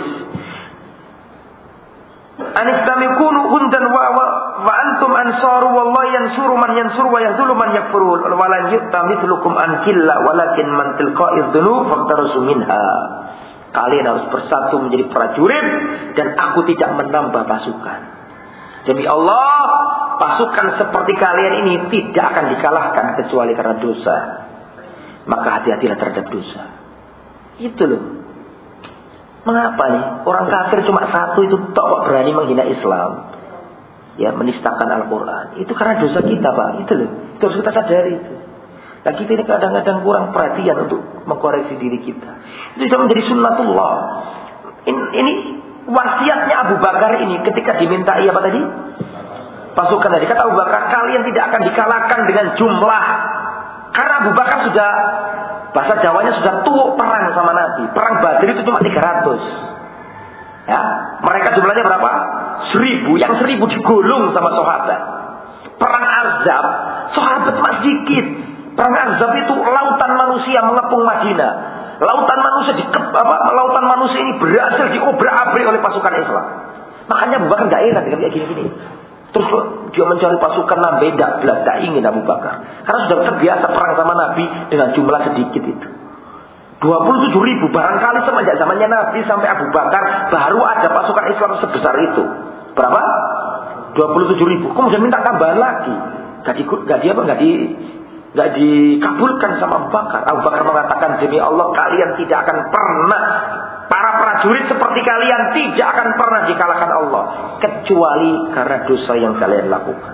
Anistamikunu hundan wa wa, wa antum ansaru wallahi yansuru man yansuru wa yahdulu man yakfurun wa lan yu'ta mithlukum an killa walakin man tilqa'i dhunub faqtarasu minha. Kalian harus bersatu menjadi prajurit dan aku tidak menambah pasukan. Demi Allah, pasukan seperti kalian ini tidak akan dikalahkan kecuali karena dosa. Maka hati-hatilah terhadap dosa. Itu loh. Mengapa nih orang kafir cuma satu itu tok berani menghina Islam, ya menistakan Al-Quran? Itu karena dosa kita, Pak. Itu loh, itu harus kita sadari itu. Nah, kita ini kadang-kadang kurang perhatian untuk mengkoreksi diri kita. Itu sudah menjadi sunnatullah. Ini, ini wasiatnya Abu Bakar ini ketika dimintai apa tadi? Pasukan tadi. Kata Abu Bakar, kalian tidak akan dikalahkan dengan jumlah. Karena Abu Bakar sudah, bahasa Jawanya sudah tuuk perang sama Nabi. Perang Badr itu cuma tiga ratus. Ya, mereka jumlahnya berapa? Seribu. Yang seribu digulung sama sahabat. Perang Ahzab Sahabat mas sedikit. Perang Ahzab itu lautan manusia mengepung Madinah. Lautan manusia di apa? Lautan manusia ini berhasil diobrak-abrik oleh pasukan Islam. Makanya Abu Bakar enggak heran dengan kayak gini-gini. Terus dia mencari pasukan Nabi, tidak belas, tidak ingin Abu Bakar. Karena sudah terbiasa perang sama Nabi dengan jumlah sedikit itu. dua puluh tujuh ribu, barangkali semenjak zamannya Nabi sampai Abu Bakar baru ada pasukan Islam sebesar itu. Berapa? dua puluh tujuh ribu. Kemudian minta tambahan lagi. Gak di, gak di apa? Gak di, gak dikabulkan sama Abu Bakar. Abu Bakar mengatakan, demi Allah kalian tidak akan pernah, para prajurit seperti kalian tidak akan pernah dikalahkan Allah, kecuali karena dosa yang kalian lakukan.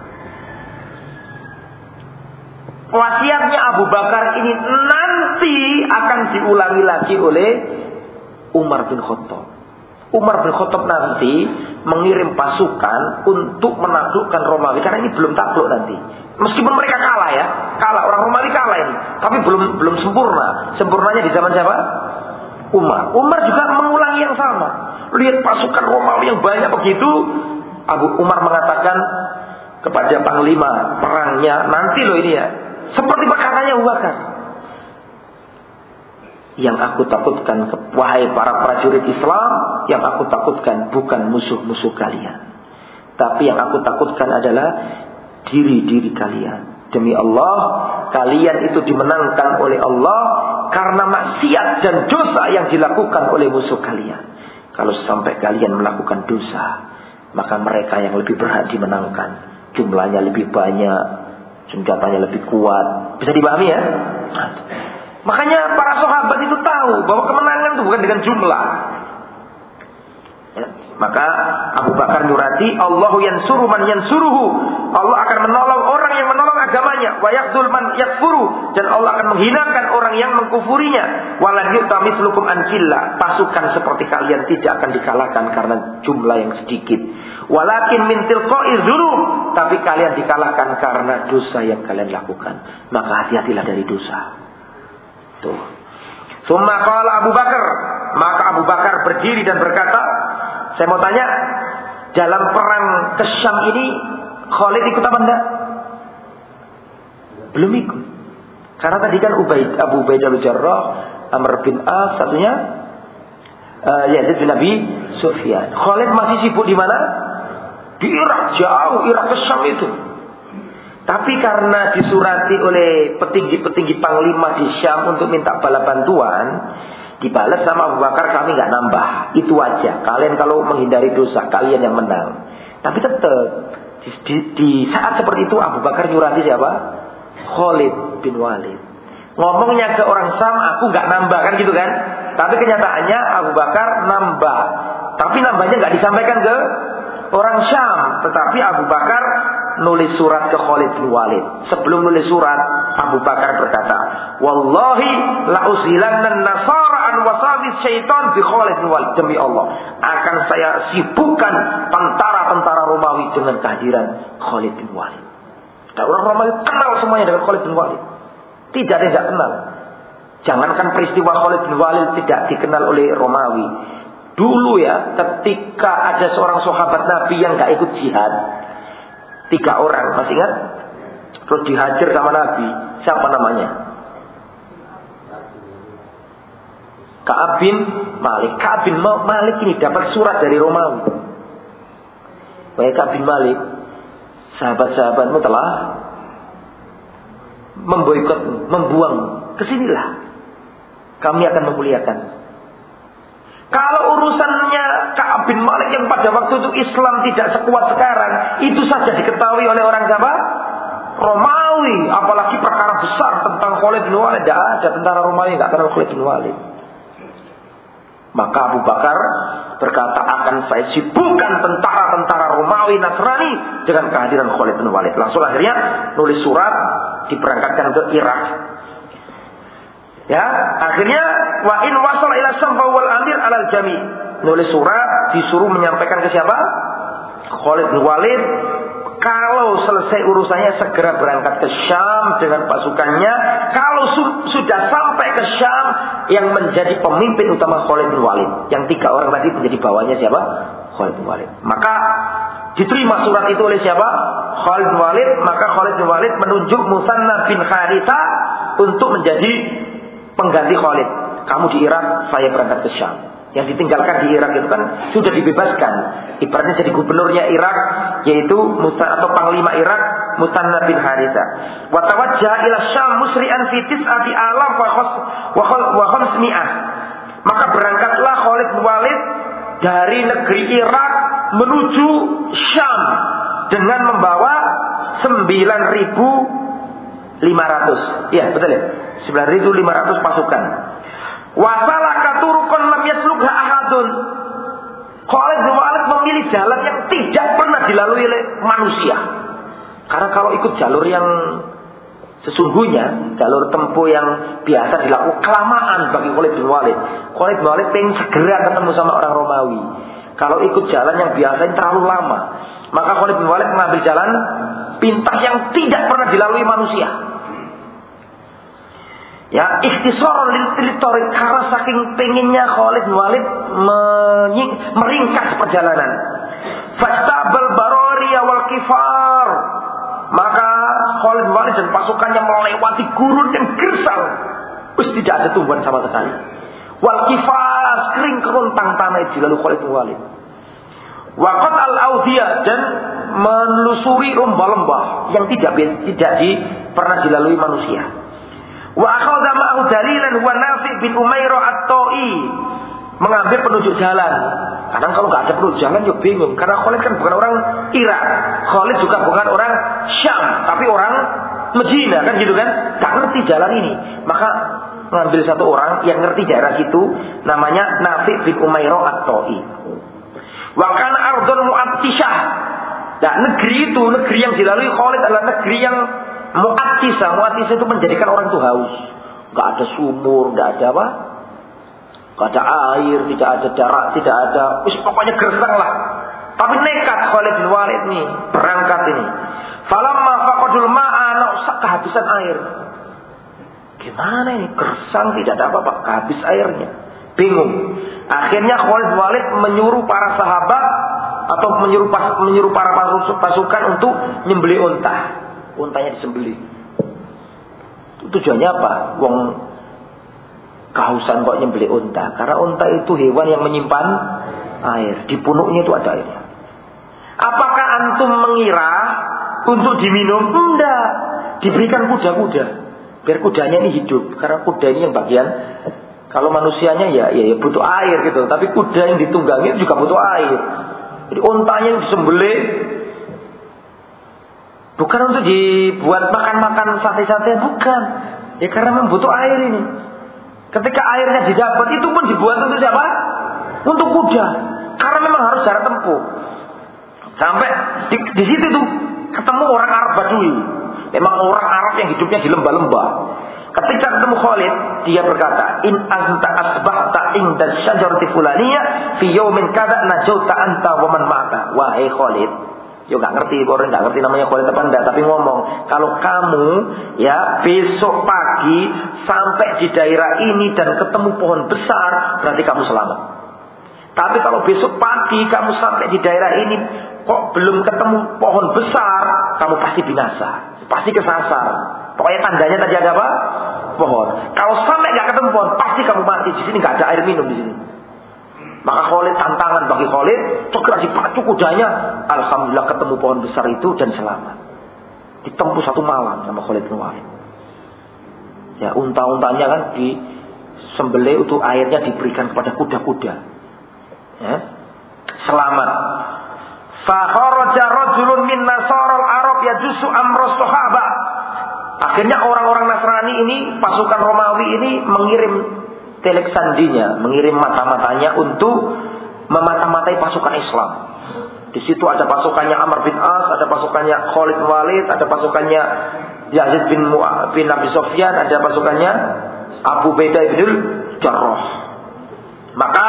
Wasiatnya Abu Bakar ini nanti akan diulangi lagi oleh Umar bin Khattab. Umar bin Khattab nanti mengirim pasukan untuk menaklukkan Romawi, karena ini belum takluk nanti. Meskipun mereka kalah ya, kalah, orang Romawi kalah ini, tapi belum belum sempurna. Sempurnanya di zaman siapa? Umar. Umar juga mengulangi yang sama. Lihat pasukan Romawi yang banyak begitu, Abu Umar mengatakan kepada panglima perangnya, nanti loh ini ya, seperti perkataannya Abu Bakar. Yang aku takutkan, wahai para prajurit Islam, yang aku takutkan bukan musuh-musuh kalian, tapi yang aku takutkan adalah diri-diri kalian. Demi Allah, kalian itu dimenangkan oleh Allah karena maksiat dan dosa yang dilakukan oleh musuh kalian. Kalau sampai kalian melakukan dosa, maka mereka yang lebih berhak dimenangkan. Jumlahnya lebih banyak, senjatanya lebih kuat. Bisa dipahami ya? Makanya para sahabat itu tahu bahwa kemenangan itu bukan dengan jumlah. Ya. Maka Abu Bakar nyurati, Allahu yansuru man yansuruhu. Allah akan menolong orang yang menolong agamanya. Wa yakhdul man yakfuru. Dan Allah akan menghinakan orang yang mengkufurinya. Walan yu'ta mislukum an qillah. Pasukan seperti kalian tidak akan dikalahkan karena jumlah yang sedikit. Walakin min tilqa'i dzunub. Tapi kalian dikalahkan karena dosa yang kalian lakukan. Maka hati-hatilah dari dosa. Tuh. Summa qala Abu Bakar, maka Abu Bakar berdiri dan berkata, saya mau tanya, dalam perang ke Syam ini Khalid ikut apa enggak? Belum ikut. Karena tadi kan Ubaid, Abu Ubaidah al-Jarrah, Amr bin As, satunya uh, Yazid bin Abi Sufyan. Khalid masih sibuk di mana? Di Irak, jauh Irak ke Syam itu. Tapi karena disurati oleh petinggi-petinggi panglima di Syam untuk minta bala bantuan, dibalas sama Abu Bakar, kami nggak nambah, itu aja. Kalian kalau menghindari dosa, kalian yang menang. Tapi tetap di, di, di saat seperti itu Abu Bakar nyurati siapa? Khalid bin Walid. Ngomongnya ke orang Syam, aku nggak nambah, kan gitu kan? Tapi kenyataannya Abu Bakar nambah. Tapi nambahnya nggak disampaikan ke orang Syam, tetapi Abu Bakar nulis surat ke Khalid bin Walid. Sebelum nulis surat, Abu Bakar berkata, wallahi la uzilanna nasara an wasabis syaitan bi Khalid bin Walid. Demi Allah, akan saya sibukkan tentara-tentara Romawi dengan kehadiran Khalid bin Walid. Dan orang Romawi kenal semuanya dengan Khalid bin Walid. Tidak ada yang tidak kenal. Jangankan peristiwa Khalid bin Walid tidak dikenal oleh Romawi. Dulu ya, ketika ada seorang sahabat Nabi yang gak ikut jihad, tiga orang, masih ingat? Terus dihajar sama Nabi. Siapa namanya? Ka'ab bin Malik. Ka'ab bin Malik ini dapat surat dari Romawi. Wahai Ka'ab bin Malik, sahabat-sahabatmu telah memboikot, membuang. Kesinilah, kami akan memuliakan. Kalau urusannya Ka'ab bin Malik yang pada waktu itu Islam tidak sekuat sekarang, itu saja diketahui oleh orang siapa? Romawi. Apalagi perkara besar tentang Khalid bin Walid, tidak ada tentara Romawi tidak kenal Khalid bin Walid. Maka Abu Bakar berkata, akan saya sibukkan tentara-tentara Romawi Nasrani dengan kehadiran Khalid bin Walid. Langsung akhirnya nulis surat, diberangkatkan ke Irak. Ya, akhirnya wa in wasala ila Syam wal amir alal jami. Nulis surat, disuruh menyampaikan ke siapa? Khalid bin Walid. Kalau selesai urusannya segera berangkat ke Syam dengan pasukannya. Kalau su- sudah sampai ke Syam, yang menjadi pemimpin utama Khalid bin Walid. Yang tiga orang tadi menjadi bawahnya siapa? Khalid bin Walid. Maka diterima surat itu oleh siapa? Khalid bin Walid, maka Khalid bin Walid menunjuk Musanna bin Haritha untuk menjadi pengganti Khalid. Kamu di Irak, saya berangkat ke Syam. Yang ditinggalkan di Irak itu kan sudah dibebaskan. Ibaratnya jadi gubernurnya Irak, yaitu Musa atau panglima Irak, Musanna bin Haritha. Wa tawajjaha ila Syam musri'an fi tis'ati alam wa khamsmi'ah. Maka berangkatlah Khalid bin Walid dari negeri Irak menuju Syam dengan membawa sembilan ribu lima ratus. Iya, betul ya? sembilan ribu lima ratus pasukan. Wasalaka turuqan lam yaslukha ahadun. Khalid bin Walid memilih jalan yang tidak pernah dilalui oleh manusia. Karena kalau ikut jalur yang sesungguhnya, jalur tempuh yang biasa dilakukan, kelamaan bagi Khalid bin Walid. Khalid bin Walid pengen segera ketemu sama orang Romawi. Kalau ikut jalan yang biasa terlalu lama. Maka Khalid bin Walid mengambil jalan pintas yang tidak pernah dilalui manusia. Ya, ikhtisar lil-tariq, karena saking pengennya Khalid bin Walid meringkas perjalanan. Fastabal barariya wal kifar. Maka Khalid bin Walid dan pasukannya melewati gurun yang gersang. Terus tidak ada tumbuhan sama sekali. Wal kifar, kering kerontang tanah itu lalu Khalid bin Walid. Waqat al-audiyah, dan menelusuri lembah-lembah yang tidak tidak di, pernah dilalui manusia. Wa akhadha ma'ahu dalilan huwa Nafi' bin Umairah at-Ta'i, mengambil penunjuk jalan. Kadang kalau nggak ada penunjuk jalan ya bingung, karena Khalid kan bukan orang Irak, Khalid juga bukan orang Syam, tapi orang Medina kan gitu kan, nggak ngerti jalan ini. Maka mengambil satu orang yang ngerti daerah situ, namanya Nafi' bin Umairah at-Ta'i. Wa kana ardun mu'attisah. Nah, negeri itu, negeri yang dilalui Khalid adalah negeri yang mu'attisah. Mu'attisah itu menjadikan orang itu haus. Enggak ada sumur, enggak ada apa? Enggak ada air, tidak ada darat, tidak ada, wis pokoknya gersang lah. Tapi nekat Khalid bin Walid nih, berangkat ini. Falamma faqadul ma'a, kehabisan air. Gimana ini? Gersang, tidak ada apa-apa, habis airnya. Bingung. Akhirnya Khalid bin Walid menyuruh para sahabat atau menyuruh menyuruh para pasukan untuk nyembelih unta. Untanya disembelih. Tujuannya apa? Wong kehausan kok nyembelih unta. Karena unta itu hewan yang menyimpan air. Di punuknya itu ada airnya. Apakah antum mengira untuk diminum? Enggak. Diberikan kuda-kuda. Biar kudanya ini hidup. Karena kuda ini yang bagian, kalau manusianya ya, ya, ya butuh air gitu. Tapi kuda yang ditunggangi juga butuh air. Jadi untanya yang disembelih bukan untuk dibuat makan-makan sate-sate, bukan. Ya karena memang butuh air ini. Ketika airnya didapat, itu pun dibuat untuk siapa? Untuk kuda. Karena memang harus jarak tempuh. Sampai di, di situ tuh ketemu orang Arab Badui. Memang orang Arab yang hidupnya di lembah-lembah. Ketika ketemu Khalid, dia berkata, "In anta asbahta inda syajarati fulaniyah fi yaumin kadza najauta anta wa man ma'aka." Wahai Khalid, yo enggak ngerti, orang enggak ngerti namanya Khalid apa enggak, tapi ngomong, kalau kamu ya besok pagi sampai di daerah ini dan ketemu pohon besar, berarti kamu selamat. Tapi kalau besok pagi kamu sampai di daerah ini kok belum ketemu pohon besar, kamu pasti binasa, pasti kesasar. Pokoknya tandanya tadi ada apa? Pohon. Kalau sampai nggak ketemu pohon, pasti kamu mati. Di sini nggak ada air minum di sini. Maka Khalid, tantangan bagi Khalid, segera dipacu kudanya. Alhamdulillah ketemu pohon besar itu dan selamat. Ditempuh satu malam sama Khalid bin Walid. Ya, unta-untanya kan disembelih untuk airnya diberikan kepada kuda-kuda. Ya, selamat. Fa kharaja rajulun min nasarul Arab yajusu amrus sahabah. Akhirnya orang-orang Nasrani ini, pasukan Romawi ini mengirim telek sandinya, mengirim mata-matanya untuk memata-matai pasukan Islam. Di situ ada pasukannya Amr bin As, ada pasukannya Khalid bin Walid, ada pasukannya Yazid bin Mu'ah bin Abi Sufyan, ada pasukannya Abu Ubaidah bin Jarrah. Maka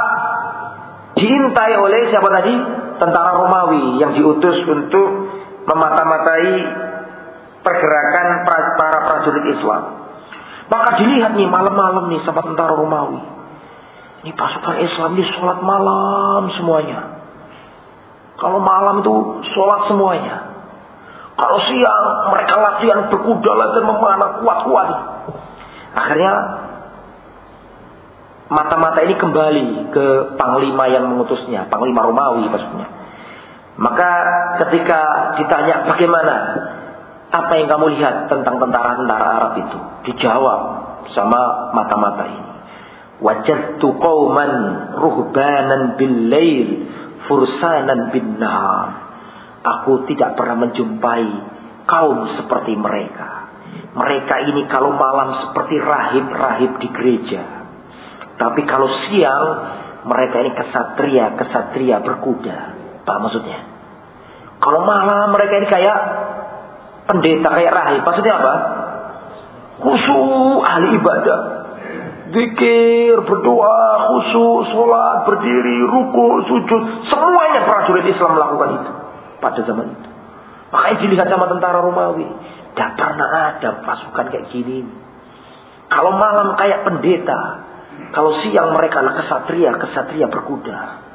diintai oleh siapa tadi? Tentara Romawi yang diutus untuk memata-matai pergerakan para prajurit Islam. Maka dilihat nih malam-malam nih sama tentara Romawi. Ini pasukan Islam ini sholat malam semuanya. Kalau malam itu sholat semuanya. Kalau siang mereka latihan berkuda, latihan memanah kuat-kuat. Akhirnya mata-mata ini kembali ke panglima yang mengutusnya, panglima Romawi maksudnya. Maka ketika ditanya bagaimana, apa yang kamu lihat tentang tentara-tentara Arab itu, dijawab sama mata-mata ini. Wajadtu qauman ruhbanan bil-lail fursanan bin-nahar. Aku tidak pernah menjumpai kaum seperti mereka. Mereka ini kalau malam seperti rahib-rahib di gereja. Tapi kalau siang mereka ini kesatria-kesatria berkuda. Apa maksudnya? Kalau malam mereka ini kayak pendeta, kayak rahib. Maksudnya apa? Khusyuk, ahli ibadah. Zikir, berdoa, khusyuk, sholat, berdiri, ruku, sujud. Semuanya prajurit Islam melakukan itu pada zaman itu. Makanya dilihat sama tentara Romawi, tidak pernah ada pasukan kayak gini. Kalau malam kayak pendeta, kalau siang mereka adalah kesatria, kesatria berkuda.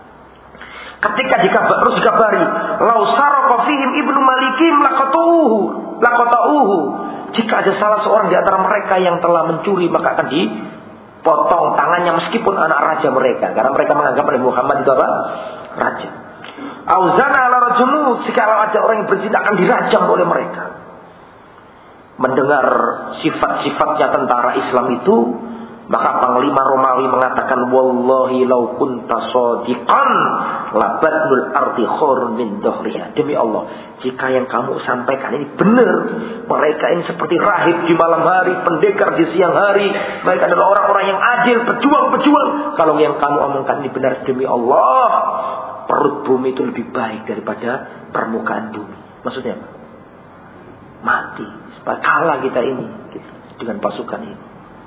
Ketika dikabar, terus dikabari, lau sarqa fihim ibnu malikim laqatuhu, laqatauhu. Jika ada salah seorang di antara mereka yang telah mencuri, maka akan dipotong tangannya meskipun anak raja mereka, karena mereka menganggap Nabi Muhammad itu apa? Raja. Auzana ala rajulu, jika ada orang yang berzina akan dirajam oleh mereka. Mendengar sifat-sifatnya tentara Islam itu, maka panglima Romawi mengatakan, wallahi law kunta shadiqan labadnul ardi khurun min dhuhriha. Demi Allah, jika yang kamu sampaikan ini benar, mereka ini seperti rahib di malam hari, pendekar di siang hari, mereka adalah orang-orang yang adil, pejuang-pejuang. Kalau yang kamu omongkan ini benar, demi Allah, perut bumi itu lebih baik daripada permukaan bumi. Maksudnya apa? Mati. Supaya kalah kita ini gitu, dengan pasukan ini.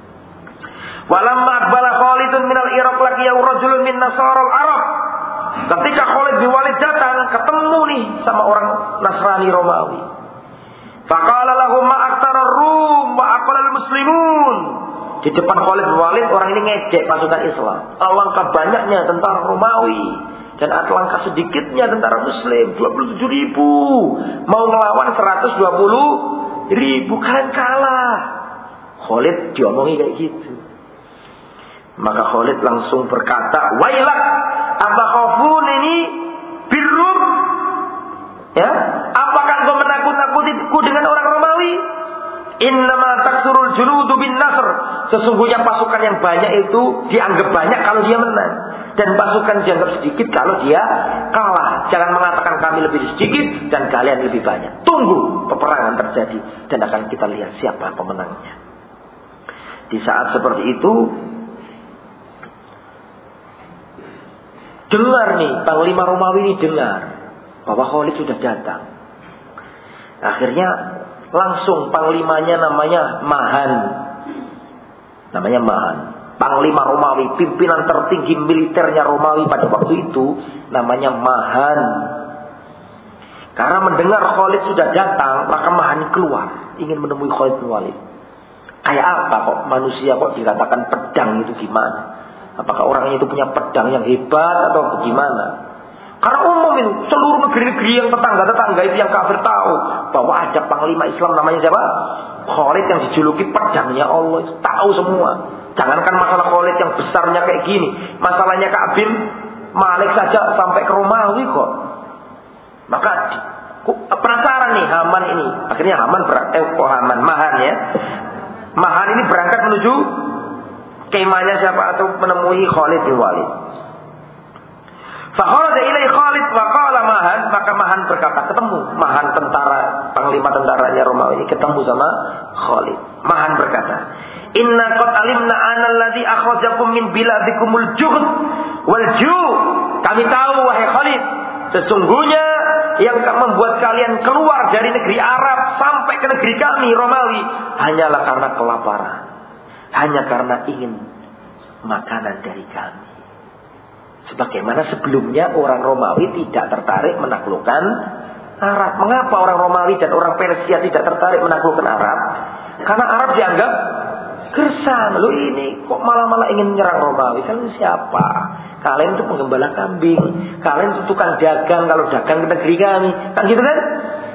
Walamma aqbala Khalidun minal Iraq laqiyahu rajulun min nasarul Arab. Ketika Khalid bin Walid datang, ketemu nih sama orang Nasrani Romawi. Faqala lahum ma aktsara rum wa aqallal muslimun. Di depan Khalid bin Walid orang ini ngejek pasukan Islam. Alangkah banyaknya tentara Romawi dan alangkah sedikitnya tentara Muslim, dua puluh tujuh ribu. Mau ngelawan seratus dua puluh ribu, kalian kalah. Khalid diomongi kayak gitu. Maka Khalid langsung berkata, wailak, apa khafun ini birrum? Ya, apakah kau menakut-nakutiku dengan orang Romawi? Innama taksurul junudu bin nasr. Sesungguhnya pasukan yang banyak itu dianggap banyak kalau dia menang, dan pasukan dianggap sedikit kalau dia kalah. Jangan mengatakan kami lebih sedikit dan kalian lebih banyak. Tunggu peperangan terjadi dan akan kita lihat siapa pemenangnya. Di saat seperti itu, dengar nih, panglima Romawi ini dengar bahwa Khalid sudah datang. Akhirnya langsung panglimanya namanya Mahan. Namanya Mahan. Panglima Romawi, pimpinan tertinggi militernya Romawi pada waktu itu namanya Mahan. Karena mendengar Khalid sudah datang, maka Mahan keluar ingin menemui Khalid bin Walid. Kayak apa kok manusia kok dikatakan pedang itu gimana? Apakah orang itu punya pedang yang hebat atau bagaimana? Karena umum itu, seluruh negeri-negeri yang tetangga-tetangga itu yang kafir tahu bahwa ada panglima Islam namanya siapa? Khalid yang dijuluki pedangnya Allah. Itu tahu semua. Jangankan masalah Khalid yang besarnya kayak gini, masalahnya Ka'ab bin Malik saja sampai ke Romawi kok. Maka penasaran nih Haman ini. Akhirnya Haman berangkat, eh kok Haman, Mahan ya. Mahan ini berangkat menuju kemahnya siapa atau menemui Khalid bin Walid. Fakharaja ilai Khalid wa qala Mahan, maka Mahan berkata, ketemu Mahan tentara, panglima tentaranya Romawi ini ketemu sama Khalid. Mahan berkata, inna qad alimna anna alladhi akhrajakum min biladikumul juhd wal ju'. Kami tahu wahai Khalid, sesungguhnya yang membuat kalian keluar dari negeri Arab sampai ke negeri kami Romawi hanyalah karena kelaparan, hanya karena ingin makanan dari kami. Sebagaimana sebelumnya orang Romawi tidak tertarik menaklukkan Arab. Mengapa orang Romawi dan orang Persia tidak tertarik menaklukkan Arab? Karena Arab dianggap gersang. Loh ini kok malah-malah ingin menyerang Romawi? Kalian siapa? Kalian itu penggembala kambing. Kalian itu tukang dagang kalau dagang ke negeri kami. Kan gitu kan?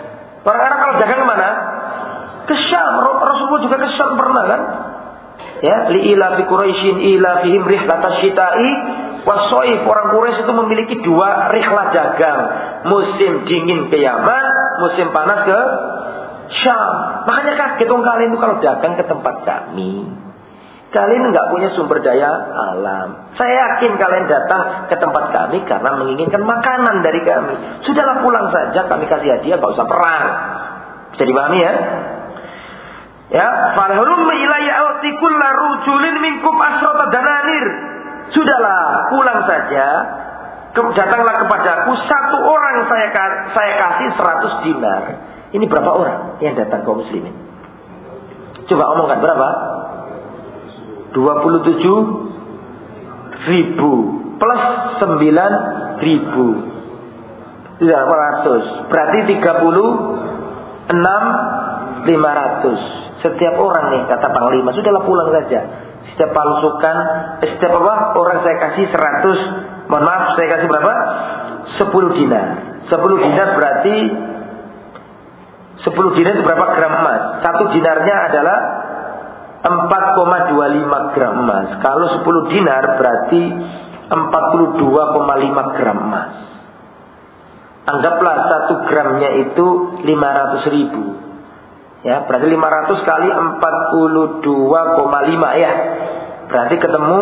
Orang Arab kalau dagang kemana? Ke Syam. Rasulullah juga ke Syam pernah kan? Ya, li ila fi Quraisyin ila fihim rihlatash syita'i was-shaif. Orang Quraisy itu memiliki dua rihlah dagang, musim dingin ke Yaman, musim panas ke Syam. Makanya kaget dong kalian itu kalau dagang ke tempat kami. Kalian nggak punya sumber daya alam. Saya yakin kalian datang ke tempat kami karena menginginkan makanan dari kami. Sudahlah pulang saja, kami kasih hadiah, nggak usah perang. Bisa dipahami ya? Ya, falhum ilayya a'ti kullu rujulin minkum asrata dananir. Sudahlah, pulang saja. Datanglah kepadaku satu orang saya saya kasih seratus dinar. Ini berapa orang yang datang kaum muslimin? Coba omongkan berapa? dua puluh tujuh ribu plus sembilan ribu. delapan ratus. Berarti tiga puluh enam ribu lima ratus. Setiap orang nih kata Panglima, sudahlah pulang saja. Setiap pasukan, setiap apa? Orang saya kasih seratus. Mohon maaf, saya kasih berapa? sepuluh dinar. sepuluh dinar berarti sepuluh dinar itu berapa gram emas? Satu dinarnya adalah empat koma dua lima gram emas. Kalau sepuluh dinar berarti empat puluh dua koma lima gram emas. Anggaplah satu gramnya itu lima ratus ribu. Ya, berarti lima ratus kali empat puluh dua koma lima ya. Berarti ketemu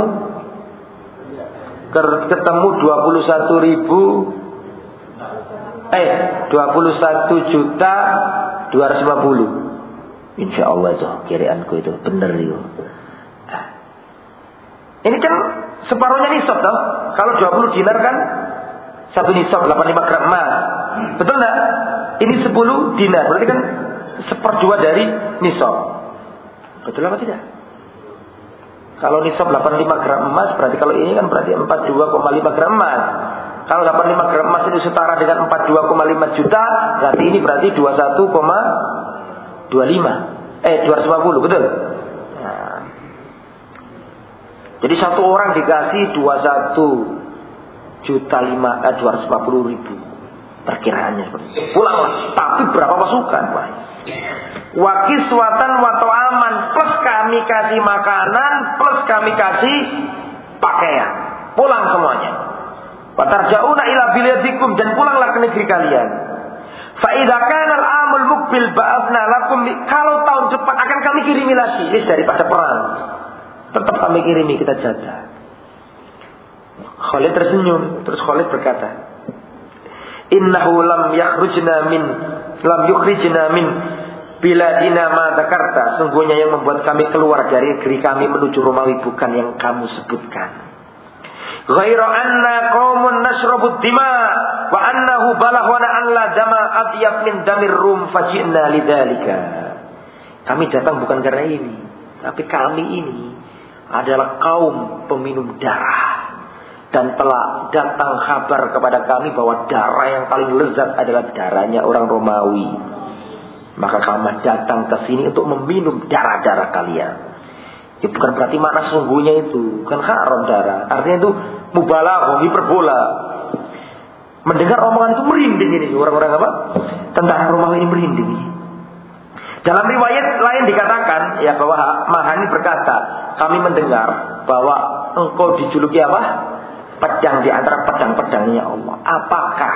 ketemu dua puluh satu ribu eh dua puluh satu juta dua ratus lima puluh. Insya Allah tuh kiraanku itu benar itu. Nah, ini kan separuhnya nisab toh. Kalau dua puluh dinar kan satu nisab delapan puluh lima gram emas. Betul enggak? Ini sepuluh dinar. Berarti kan seperdua dari nisab. Betul apa tidak? Kalau nisab delapan puluh lima gram emas, berarti kalau ini kan berarti empat puluh dua koma lima gram emas. Kalau delapan puluh lima gram emas itu setara dengan empat puluh dua koma lima juta, berarti ini berarti dua puluh satu koma dua lima. Eh dua ratus lima puluh, betul? Nah. Jadi satu orang dikasih dua puluh satu juta lima eh, dua ratus lima puluh ribu. Perkiraannya seperti itu. Pulanglah. Tapi berapa pasukan, Pak? Wakiswatan wato aman, plus kami kasih makanan, plus kami kasih pakaian. Pulang semuanya. Watarjauna ila biladikum, dan pulanglah ke negeri kalian. Fa idza kana al-amul muqbil ba'athna lakum, kalau tahun depan akan kami kirimi lagi. Ini daripada perang. Tetap kami kirimi, kita jaga. Khalid tersenyum, terus Khalid berkata, innahu lam yakhrujna min lam yukhrijna min biladina ma dzakarta. Sungguhnya yang membuat kami keluar dari negeri kami menuju Romawi bukan yang kamu sebutkan. Ghairu anna qaumun nashrabud dima wa annahu balaghana an la dama adyab min damir rum faji'na lidzalika. Kami datang bukan karena ini, tapi kami ini adalah kaum peminum darah. Dan telah datang kabar kepada kami bahwa darah yang paling lezat adalah darahnya orang Romawi. Maka kami datang ke sini untuk meminum darah-darah kalian. Ya bukan berarti makna sungguhnya itu, bukan haram darah. Artinya itu mubalaghah, hiperbola. Mendengar omongan itu merinding ini orang-orang apa? Tentara Romawi ini merinding. Dalam riwayat lain dikatakan ya bahwa Mahani berkata, kami mendengar bahwa engkau dijuluki apa? Pedang di antara pedang-pedangnya Allah. Apakah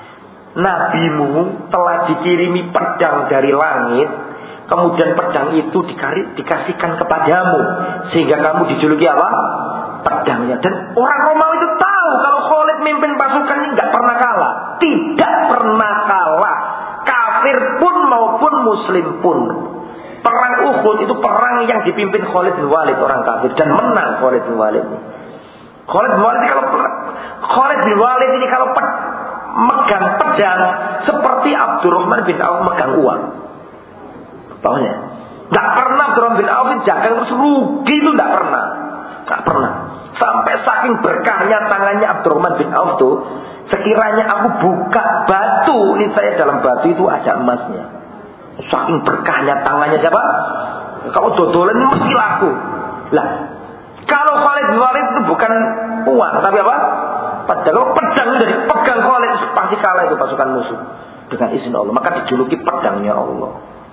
nabimu telah dikirimi pedang dari langit, kemudian pedang itu dikari, dikasihkan kepadamu sehingga kamu dijuluki apa? Pedangnya. Dan orang Romawi itu tahu kalau Khalid mimpin pasukan ini nggak pernah kalah, tidak pernah kalah, kafir pun maupun muslim pun. Perang Uhud itu perang yang dipimpin Khalid bin Walid, orang kafir, dan menang Khalid bin Walid. Khalid bin Walid ini kalau Khalid bin Walid ini kalau pe, megang pedang seperti Abdurrahman bin Auf megang uang. Tahunya? Enggak pernah Abdurrahman bin Auf jaga terus rugi, itu enggak pernah. Enggak pernah. Sampai saking berkahnya tangannya Abdurrahman bin Auf tuh, sekiranya aku buka batu, ini saya dalam batu itu ada emasnya. Saking berkahnya tangannya siapa? Kalau dodolan mesti laku. Lah, kalau Khalid bin Walid itu bukan uang, tapi apa? Pedang. Kalau pedang dari pegang Khalid pasti kalah itu pasukan musuh. dengan izin Allah, maka dijuluki pedangnya Allah.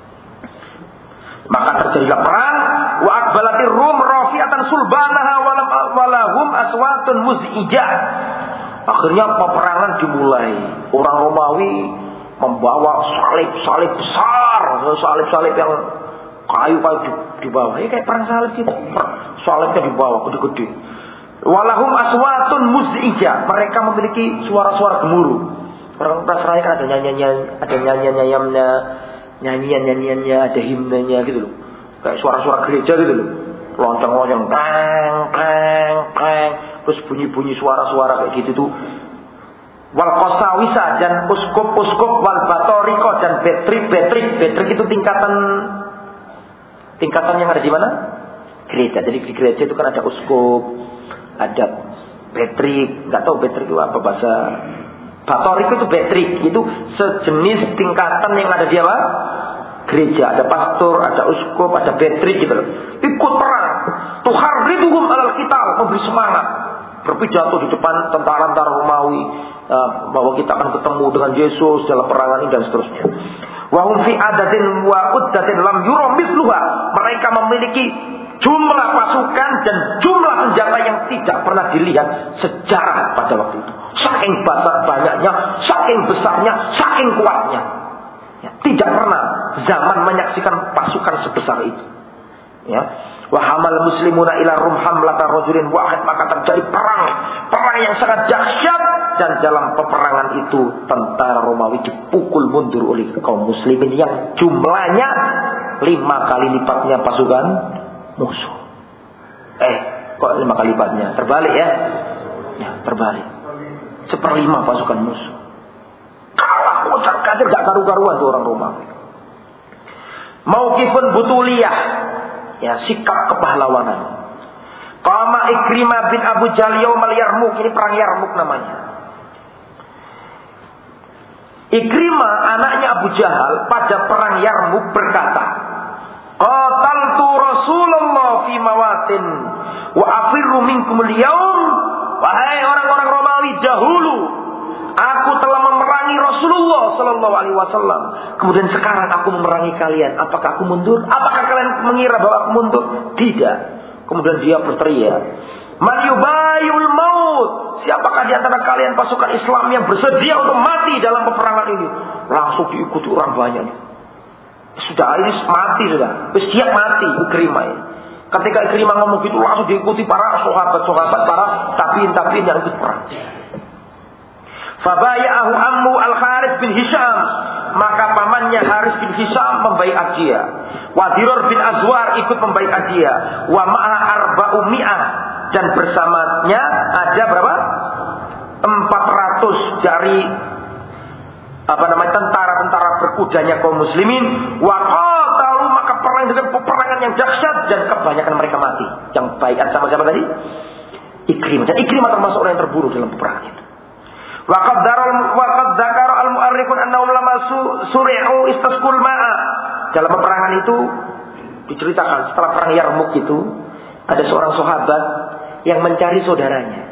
Maka terjadilah perang. Wa aqbalatir rum rafi'atan sulbanaha walahum aswatun muz'ijah. Akhirnya peperangan dimulai. Orang Romawi membawa salib-salib besar, salib-salib yang kayu-kayu di, di bawah. Ini kayak perang salib gitu. Salibnya di bawah gede-gede. Walahum aswatun muz'ijah. Mereka memiliki suara-suara gemuruh. Orang Nasrani kan ada nyanyian, ada nyanyian-nyanyiannya, nyanyian-nyanyiannya, ada himnenya gitu loh. Kayak suara-suara gereja gitu loh. Lonceng-lonceng, teng, teng, teng. Terus bunyi-bunyi suara-suara kayak gitu tuh. Wal qasawisa dan uskup-uskup, wal batoriko dan betrik-betrik. Betrik itu tingkatan tingkatan yang ada di mana? Gereja. Jadi di gereja itu kan ada uskup, ada betrik. Nggak tahu betrik itu apa bahasa. Batorik itu betrik, itu sejenis tingkatan yang ada di apa? Gereja. Ada pastor, ada uskup, ada betrik gitu loh. Ikut perang. Tuharriduhum alal qital, memberi semangat. Berpidato di depan tentara-tentara Romawi uh, bahwa kita akan ketemu dengan Yesus dalam perangan ini dan seterusnya. Wa hum fi adatin wa uddatin lam yura mithluha. Mereka memiliki jumlah pasukan dan jumlah senjata yang tidak pernah dilihat sejarah pada waktu itu. Saking banyaknya, saking besarnya, saking kuatnya. Ya, tidak pernah zaman menyaksikan pasukan sebesar itu. Ya. Wa hamal muslimuna ila rum hamlata rajulin wahid, maka terjadi perang, perang yang sangat dahsyat, dan dalam peperangan itu tentara Romawi dipukul mundur oleh kaum muslimin yang jumlahnya lima kali lipatnya pasukan musuh. Eh, kok lima kali lipatnya? Terbalik ya? Ya, terbalik. Seperlima pasukan musuh. Kalah kocar kacir, gak karu-karuan tuh orang Romawi. Mauqifun butuliyah, ya, sikap kepahlawanan. Qama Ikrimah bin Abu Jahl yaumal Yarmuk, ini perang Yarmuk namanya. Ikrimah anaknya Abu Jahal pada perang Yarmuk berkata, qataltu Rasulullah fi mawatin wa afirru minkumul yaum. Wahai orang-orang Romawi dahulu, aku telah memerangi Rasulullah sallallahu alaihi wasallam. Kemudian sekarang aku memerangi kalian. Apakah aku mundur? Apakah kalian mengira bahwa aku mundur? Tidak. Kemudian dia berteriak, "Man yubayul maut?" Siapakah di antara kalian pasukan Islam yang bersedia untuk mati dalam peperangan ini? Langsung diikuti orang banyak. Sudah ini mati sudah. Siap mati Ikrimah ini. Ketika Ikrimah ngomong gitu langsung diikuti para sahabat-sahabat, para tabiin-tabiin yang ikut perang. Fabaya'ahu ammu Al-Harith bin Hisham, maka pamannya Harith bin Hisham membaiat dia. Wa Diror bin Azwar ikut membaiat dia. Wa ma'a arba'u mi'ah, dan bersamanya ada berapa? empat ratus dari apa namanya tentara-tentara berkudanya kaum muslimin. Wa qatalu, maka perang dengan peperangan yang dahsyat dan kebanyakan mereka mati. Yang baiat sama siapa tadi? Ikrimah. Dan Ikrimah termasuk orang yang terbunuh dalam peperangan itu. Wa qad daral wa qad dzakara al-mu'arrikhun annahum lama suri'u istasqul ma'a. Dalam peperangan itu diceritakan setelah perang Yarmuk itu ada seorang sahabat yang mencari saudaranya.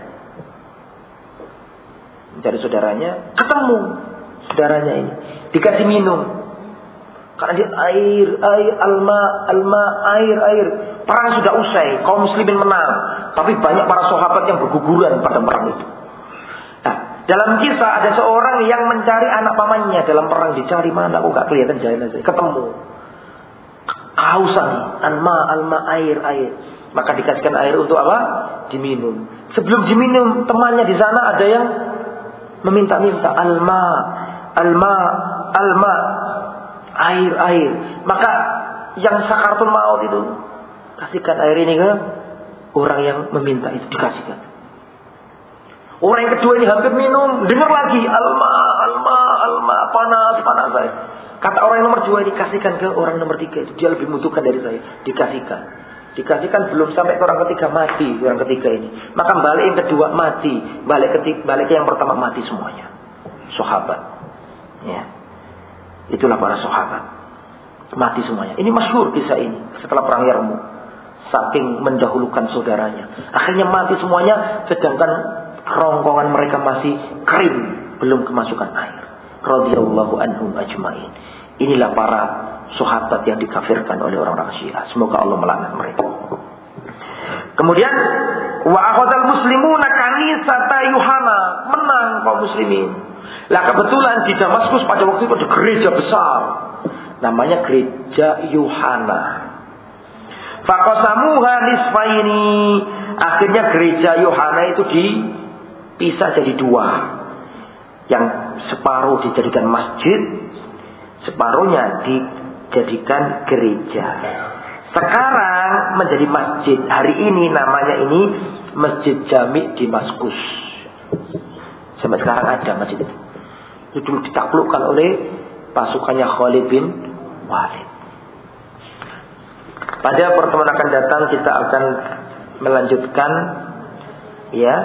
Mencari saudaranya, ketemu saudaranya ini, dikasih minum. Karena dia air, air, alma, alma, air, air. Perang sudah usai, kaum muslimin menang, tapi banyak para sahabat yang berguguran pada perang itu. Nah, dalam kisah ada seorang yang mencari anak pamannya dalam perang, dicari mana, kok gak kelihatan jalan aja. Ketemu, kehausan, alma, alma, air, air. Maka dikasihkan air untuk apa? Diminum. Sebelum diminum, temannya di sana ada yang meminta-minta, alma, alma, alma, air, air. Maka yang sakaratul maut itu, kasihkan air ini ke orang yang meminta itu, dikasihkan. Orang yang kedua ini hampir minum, dengar lagi, alma, alma, alma, panas, panas saya. Kata orang yang nomor dua ini, kasihkan ke orang nomor tiga itu, dia lebih membutuhkan dari saya, dikasihkan. Dikasihkan belum sampai ke orang ketiga, mati orang ketiga ini. Maka balik yang kedua mati, balik ketiga, balik yang pertama mati semuanya. Sahabat. Ya. Itulah para sahabat. Mati semuanya. Ini masyhur kisah ini setelah perang Yarmuk. Saking mendahulukan saudaranya. Akhirnya mati semuanya, sedangkan rongkongan mereka masih kering, belum kemasukan air. radhiyallahu anhum ajmain. Inilah para sahabat yang dikafirkan oleh orang-orang Syiah. Semoga Allah melaknat mereka. Kemudian wa akhadhal muslimuna kanisata Yuhana, menang kaum muslimin. Lah kebetulan di Damaskus pada waktu itu ada gereja besar, namanya gereja Yuhana. Faqasamuha nisfaini, akhirnya gereja Yuhana itu dipisah jadi dua. Yang separuh dijadikan masjid, separuhnya dijadikan gereja. Sekarang menjadi masjid. Hari ini namanya ini Masjid Jami Damaskus. Sampai sekarang ada masjid itu. Itu dulu ditaklukkan oleh pasukannya Khalid bin Walid. Pada pertemuan akan datang kita akan melanjutkan ya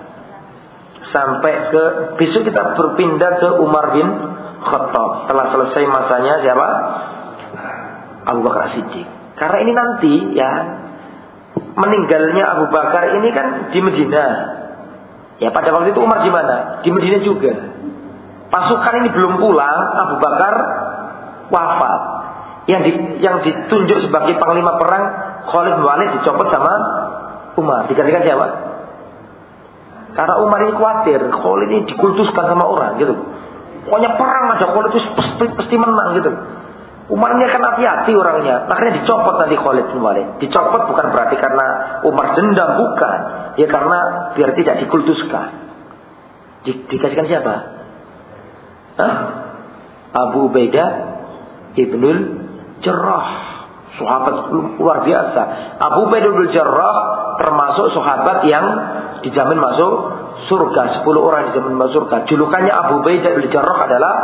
sampai ke besok kita berpindah ke Umar bin Khattab. Telah selesai masanya siapa? Abu Bakar As-Siddiq. Karena ini nanti ya meninggalnya Abu Bakar ini kan di Medina. Ya pada waktu itu Umar di mana? Di Medina juga. Pasukan ini belum pulang, Abu Bakar wafat. Yang di, yang ditunjuk sebagai panglima perang Khalid bin Walid dicopot sama Umar. Digantikan siapa? Karena Umar ini khawatir Khalid ini dikultuskan sama orang gitu. Pokoknya perang aja Khalid itu pasti, pasti menang gitu. Umar ini akan hati-hati orangnya. Akhirnya dicopot nanti Khalid bin Walid. Dicopot bukan berarti karena Umar dendam, bukan. Ya karena biar tidak dikultuskan. Di, dikasihkan siapa? Hah? Abu Ubaidah Ibnul Jarrah, sahabat luar biasa. Abu Ubaidah Ibnul Jarrah termasuk sahabat yang dijamin masuk surga. Sepuluh orang dijamin masuk surga. Julukannya Abu Ubaidah Ibnul Jarrah adalah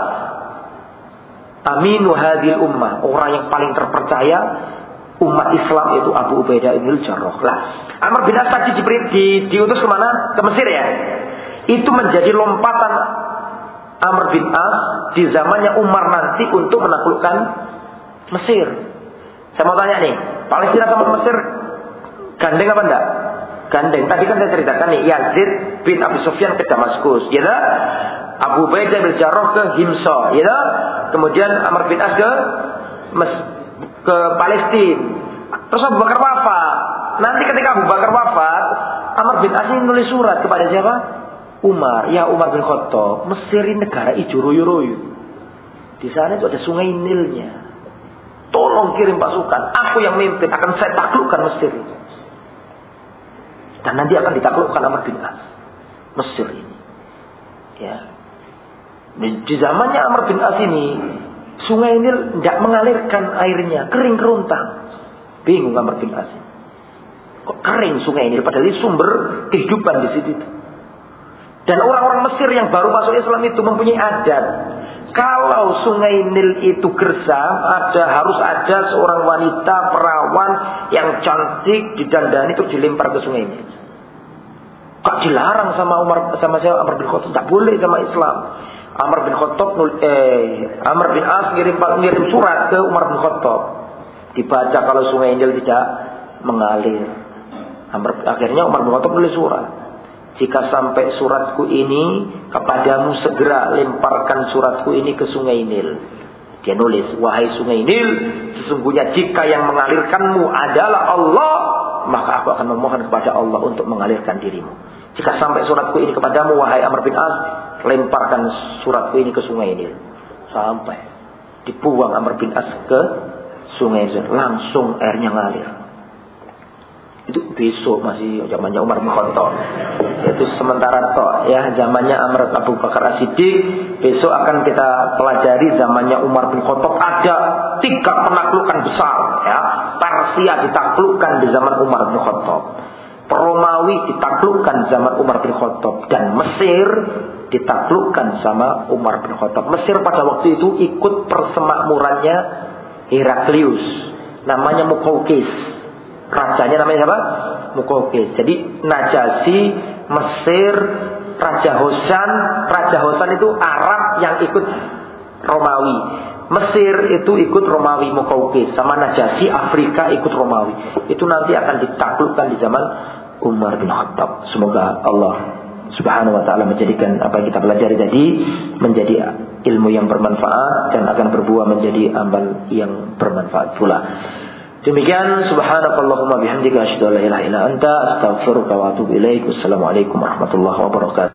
Aminu hadil ummah, orang yang paling terpercaya umat Islam itu Abu Ubaidah Ibnul Jarrah. Lah, Amr bin As tadi di, di, diutus kemana? Ke Mesir ya. Itu menjadi lompatan Amr bin As di zamannya Umar nanti untuk menaklukkan Mesir. Saya mau tanya nih, Palestina sama Mesir gandeng apa enggak? Gandeng. Tadi kan saya ceritakan nih, Yazid bin Abi Sufyan ke Damaskus, ya dah? Abu Ubaidah bin Jarrah ke Himsa, ya dah? Kemudian Amr bin As ke Mes ke Palestina. Terus Abu Bakar wafat. Nanti ketika Abu Bakar wafat, Amr bin As ini nulis surat kepada siapa? Umar. Ya Umar bin Khattab, Mesir ini negara ijo royo-royo. Di sana itu ada sungai Nilnya. Tolong kirim pasukan. Aku yang mimpin, akan saya taklukkan Mesir. Dan nanti akan ditaklukkan Amr bin As. Mesir ini. Ya. Di zamannya Amr bin As ini, sungai Nil tidak mengalirkan airnya, kering kerontang. Bingung Amr bin As. Kok kering sungai Nil? Padahal ini sumber kehidupan di situ. Dan orang-orang Mesir yang baru masuk Islam itu mempunyai adat. Kalau sungai Nil itu gersam, ada harus ada seorang wanita perawan yang cantik didandani terus dilempar ke sungai Nil. Kok dilarang sama Umar sama saya Amr bin Khattab? Tak boleh sama Islam. Amr bin Khattab eh Amr bin As ngirim ngirim surat ke Umar bin Khattab. Dibaca kalau sungai Nil tidak mengalir. Amr, akhirnya Umar bin Khattab nulis surat. Jika sampai suratku ini kepadamu, segera lemparkan suratku ini ke sungai Nil. Dia nulis, wahai sungai Nil, sesungguhnya jika yang mengalirkanmu adalah Allah, maka aku akan memohon kepada Allah untuk mengalirkan dirimu. Jika sampai suratku ini kepadamu, wahai Amr bin As, lemparkan suratku ini ke sungai Nil. Sampai dibuang Amr bin As ke sungai Nil, langsung airnya ngalir. Itu besok masih zamannya Umar bin Khattab. Itu sementara toh ya, zamannya Amr Abu Bakar As-Siddiq. Besok akan kita pelajari zamannya Umar bin Khattab. Ada tiga penaklukan besar ya. Persia ditaklukkan di zaman Umar bin Khattab. Romawi ditaklukkan zaman Umar bin Khattab, dan Mesir ditaklukkan sama Umar bin Khattab. Mesir pada waktu itu ikut persemakmurannya Heraklius, namanya Muqawqis. Rajanya namanya siapa? Muqawqis. Jadi Najasyi, Mesir, Raja Hosan. Raja Hosan itu Arab yang ikut Romawi. Mesir itu ikut Romawi, Muqawqis. Sama Najasyi Afrika ikut Romawi. Itu nanti akan ditaklukkan di zaman Umar bin Khattab. Semoga Allah Subhanahu wa ta'ala menjadikan apa yang kita pelajari tadi menjadi ilmu yang bermanfaat dan akan berbuah menjadi amal yang bermanfaat pula. Demikian, subhanakallahumma bihamdika asyhadu an la ilaha illa anta astaghfiruka wa atubu ilaik. Wassalamualaikum warahmatullahi wabarakatuh.